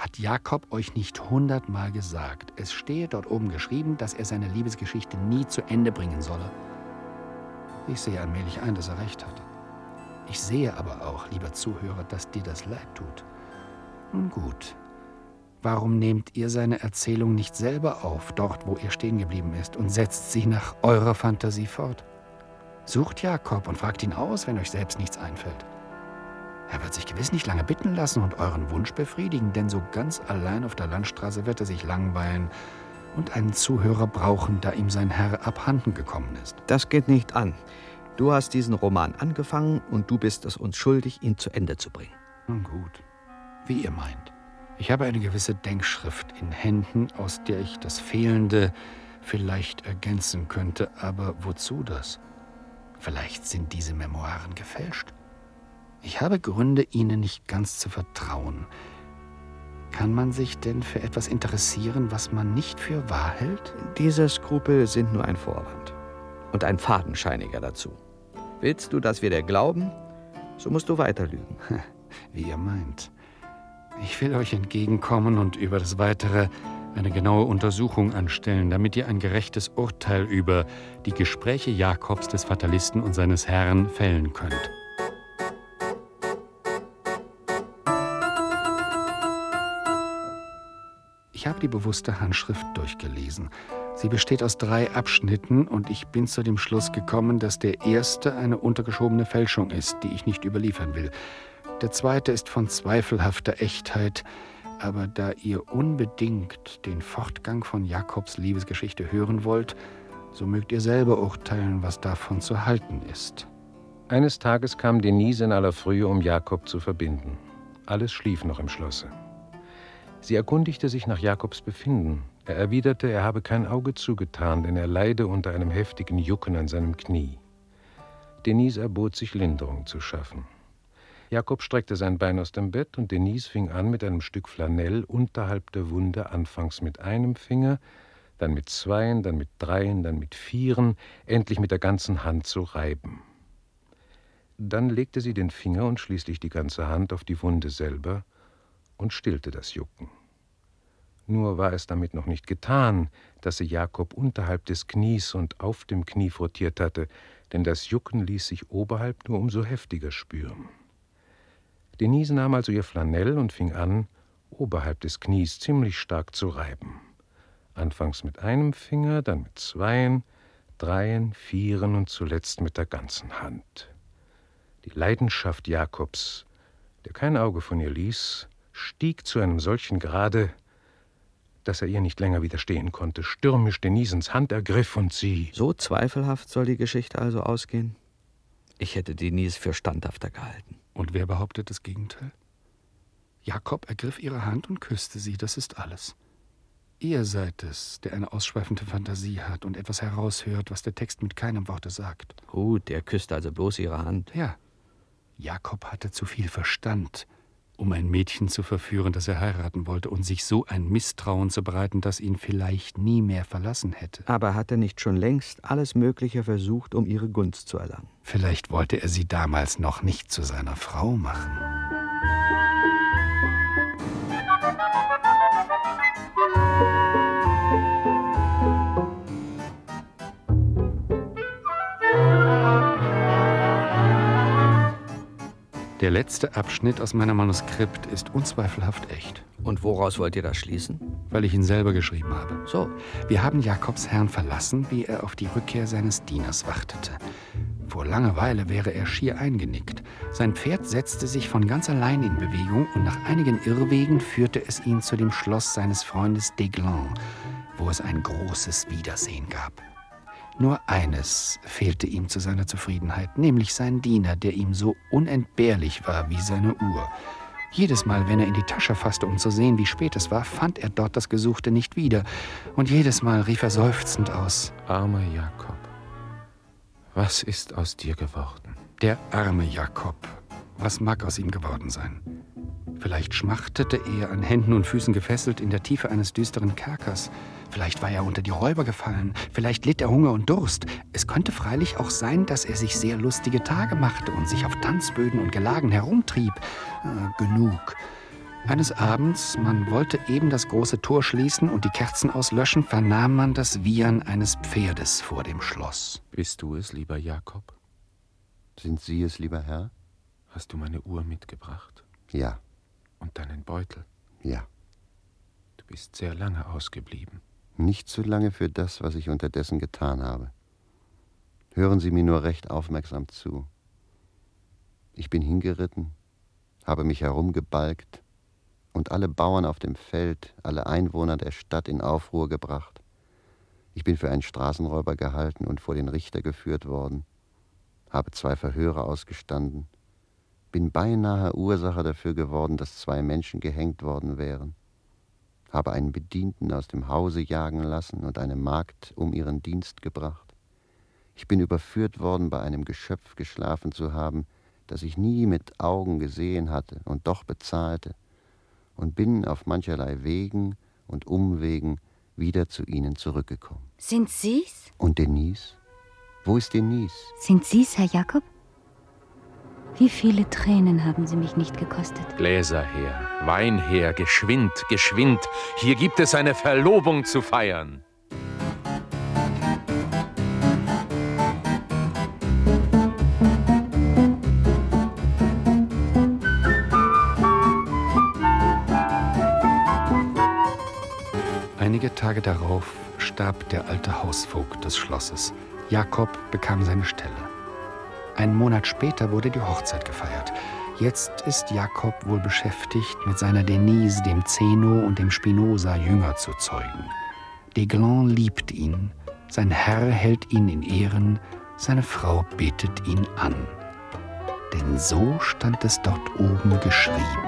Hat Jakob euch nicht hundertmal gesagt, es stehe dort oben geschrieben, dass er seine Liebesgeschichte nie zu Ende bringen solle? Ich sehe allmählich ein, dass er recht hatte. Ich sehe aber auch, lieber Zuhörer, dass dir das leid tut. Nun gut, warum nehmt ihr seine Erzählung nicht selber auf, dort, wo er stehen geblieben ist, und setzt sie nach eurer Fantasie fort? Sucht Jakob und fragt ihn aus, wenn euch selbst nichts einfällt. Er wird sich gewiss nicht lange bitten lassen und euren Wunsch befriedigen, denn so ganz allein auf der Landstraße wird er sich langweilen und einen Zuhörer brauchen, da ihm sein Herr abhanden gekommen ist. Das geht nicht an. Du hast diesen Roman angefangen und du bist es uns schuldig, ihn zu Ende zu bringen. Nun gut, wie ihr meint. Ich habe eine gewisse Denkschrift in Händen, aus der ich das Fehlende vielleicht ergänzen könnte. Aber wozu das? Vielleicht sind diese Memoiren gefälscht. Ich habe Gründe, ihnen nicht ganz zu vertrauen. Kann man sich denn für etwas interessieren, was man nicht für wahr hält? Diese Skrupel sind nur ein Vorwand. Und ein fadenscheiniger dazu. Willst du, dass wir dir glauben, so musst du weiter lügen. Wie ihr meint. Ich will euch entgegenkommen und über das Weitere eine genaue Untersuchung anstellen, damit ihr ein gerechtes Urteil über die Gespräche Jakobs des Fatalisten und seines Herrn fällen könnt. Ich habe die bewusste Handschrift durchgelesen. Sie besteht aus drei Abschnitten und ich bin zu dem Schluss gekommen, dass der erste eine untergeschobene Fälschung ist, die ich nicht überliefern will. Der zweite ist von zweifelhafter Echtheit, aber da ihr unbedingt den Fortgang von Jakobs Liebesgeschichte hören wollt, so mögt ihr selber urteilen, was davon zu halten ist. Eines Tages kam Denise in aller Frühe, um Jakob zu verbinden. Alles schlief noch im Schlosse. Sie erkundigte sich nach Jakobs Befinden. Er erwiderte, er habe kein Auge zugetan, denn er leide unter einem heftigen Jucken an seinem Knie. Denise erbot sich, Linderung zu schaffen. Jakob streckte sein Bein aus dem Bett und Denise fing an, mit einem Stück Flanell unterhalb der Wunde anfangs mit einem Finger, dann mit zweien, dann mit dreien, dann mit vieren, endlich mit der ganzen Hand zu reiben. Dann legte sie den Finger und schließlich die ganze Hand auf die Wunde selber und stillte das Jucken. Nur war es damit noch nicht getan, dass sie Jakob unterhalb des Knies und auf dem Knie frottiert hatte, denn das Jucken ließ sich oberhalb nur umso heftiger spüren. Denise nahm also ihr Flanell und fing an, oberhalb des Knies ziemlich stark zu reiben. Anfangs mit einem Finger, dann mit zweien, dreien, vieren und zuletzt mit der ganzen Hand. Die Leidenschaft Jakobs, der kein Auge von ihr ließ, stieg zu einem solchen Grade, dass er ihr nicht länger widerstehen konnte, stürmisch Denisens Hand ergriff und sie... So zweifelhaft soll die Geschichte also ausgehen? Ich hätte Denise für standhafter gehalten. Und wer behauptet das Gegenteil? Jakob ergriff ihre Hand und küsste sie, das ist alles. Ihr seid es, der eine ausschweifende Fantasie hat und etwas heraushört, was der Text mit keinem Worte sagt. Gut, er küsste also bloß ihre Hand. Ja, Jakob hatte zu viel Verstand, um ein Mädchen zu verführen, das er heiraten wollte, und sich so ein Misstrauen zu bereiten, das ihn vielleicht nie mehr verlassen hätte. Aber hat er nicht schon längst alles Mögliche versucht, um ihre Gunst zu erlangen? Vielleicht wollte er sie damals noch nicht zu seiner Frau machen. Der letzte Abschnitt aus meinem Manuskript ist unzweifelhaft echt. Und woraus wollt ihr das schließen? Weil ich ihn selber geschrieben habe. So. Wir haben Jakobs Herrn verlassen, wie er auf die Rückkehr seines Dieners wartete. Vor Langeweile wäre er schier eingenickt. Sein Pferd setzte sich von ganz allein in Bewegung und nach einigen Irrwegen führte es ihn zu dem Schloss seines Freundes Deglan, wo es ein großes Wiedersehen gab. Nur eines fehlte ihm zu seiner Zufriedenheit, nämlich sein Diener, der ihm so unentbehrlich war wie seine Uhr. Jedes Mal, wenn er in die Tasche fasste, um zu sehen, wie spät es war, fand er dort das Gesuchte nicht wieder. Und jedes Mal rief er seufzend aus: Armer Jakob, was ist aus dir geworden? Der arme Jakob, was mag aus ihm geworden sein? Vielleicht schmachtete er an Händen und Füßen gefesselt in der Tiefe eines düsteren Kerkers. Vielleicht war er unter die Räuber gefallen. Vielleicht litt er Hunger und Durst. Es könnte freilich auch sein, dass er sich sehr lustige Tage machte und sich auf Tanzböden und Gelagen herumtrieb. Ah, genug. Eines Abends, man wollte eben das große Tor schließen und die Kerzen auslöschen, vernahm man das Wiehern eines Pferdes vor dem Schloss. Bist du es, lieber Jakob? Sind Sie es, lieber Herr? Hast du meine Uhr mitgebracht? Ja. Und deinen Beutel? Ja. Du bist sehr lange ausgeblieben. Nicht zu lange für das, was ich unterdessen getan habe. Hören Sie mir nur recht aufmerksam zu. Ich bin hingeritten, habe mich herumgebalgt und alle Bauern auf dem Feld, alle Einwohner der Stadt in Aufruhr gebracht. Ich bin für einen Straßenräuber gehalten und vor den Richter geführt worden, habe zwei Verhöre ausgestanden, bin beinahe Ursache dafür geworden, dass zwei Menschen gehängt worden wären, habe einen Bedienten aus dem Hause jagen lassen und eine Magd um ihren Dienst gebracht. Ich bin überführt worden, bei einem Geschöpf geschlafen zu haben, das ich nie mit Augen gesehen hatte und doch bezahlte, und bin auf mancherlei Wegen und Umwegen wieder zu Ihnen zurückgekommen. Sind Sie's? Und Denise? Wo ist Denise? Sind Sie's, Herr Jakob? Wie viele Tränen haben Sie mich nicht gekostet? Gläser her, Wein her, geschwind, geschwind. Hier gibt es eine Verlobung zu feiern. Einige Tage darauf starb der alte Hausvogt des Schlosses. Jakob bekam seine Stelle. Einen Monat später wurde die Hochzeit gefeiert. Jetzt ist Jakob wohl beschäftigt, mit seiner Denise, dem Zeno und dem Spinoza Jünger zu zeugen. Desglands liebt ihn, sein Herr hält ihn in Ehren, seine Frau betet ihn an. Denn so stand es dort oben geschrieben.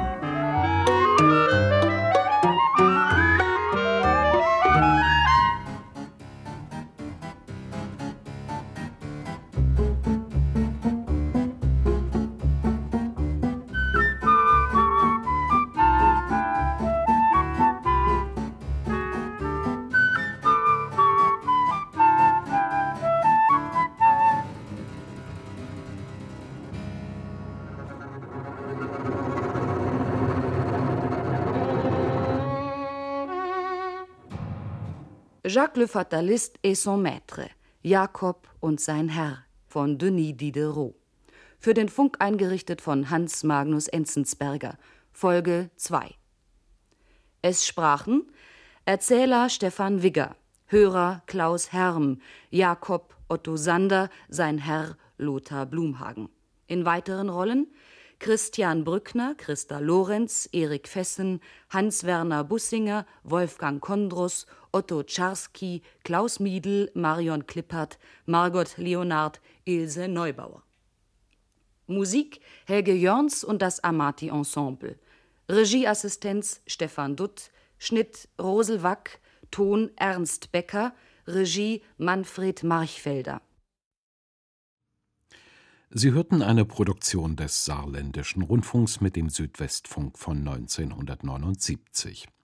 Jacques le Fataliste et son Maître, Jakob und sein Herr von Denis Diderot. Für den Funk eingerichtet von Hans Magnus Enzensberger. Folge zwei. Es sprachen Erzähler Stefan Wigger, Hörer Klaus Herm, Jakob Otto Sander, sein Herr Lothar Blumhagen. In weiteren Rollen Christian Brückner, Christa Lorenz, Erik Fessen, Hans-Werner Bussinger, Wolfgang Kondrus, Otto Czarski, Klaus Miedl, Marion Klippert, Margot Leonard, Ilse Neubauer. Musik Helge Jörns und das Amati Ensemble. Regieassistenz Stefan Dutt, Schnitt Rosel Wack, Ton Ernst Becker, Regie Manfred Marchfelder. Sie hörten eine Produktion des Saarländischen Rundfunks mit dem Südwestfunk von neunzehnhundertneunundsiebzig.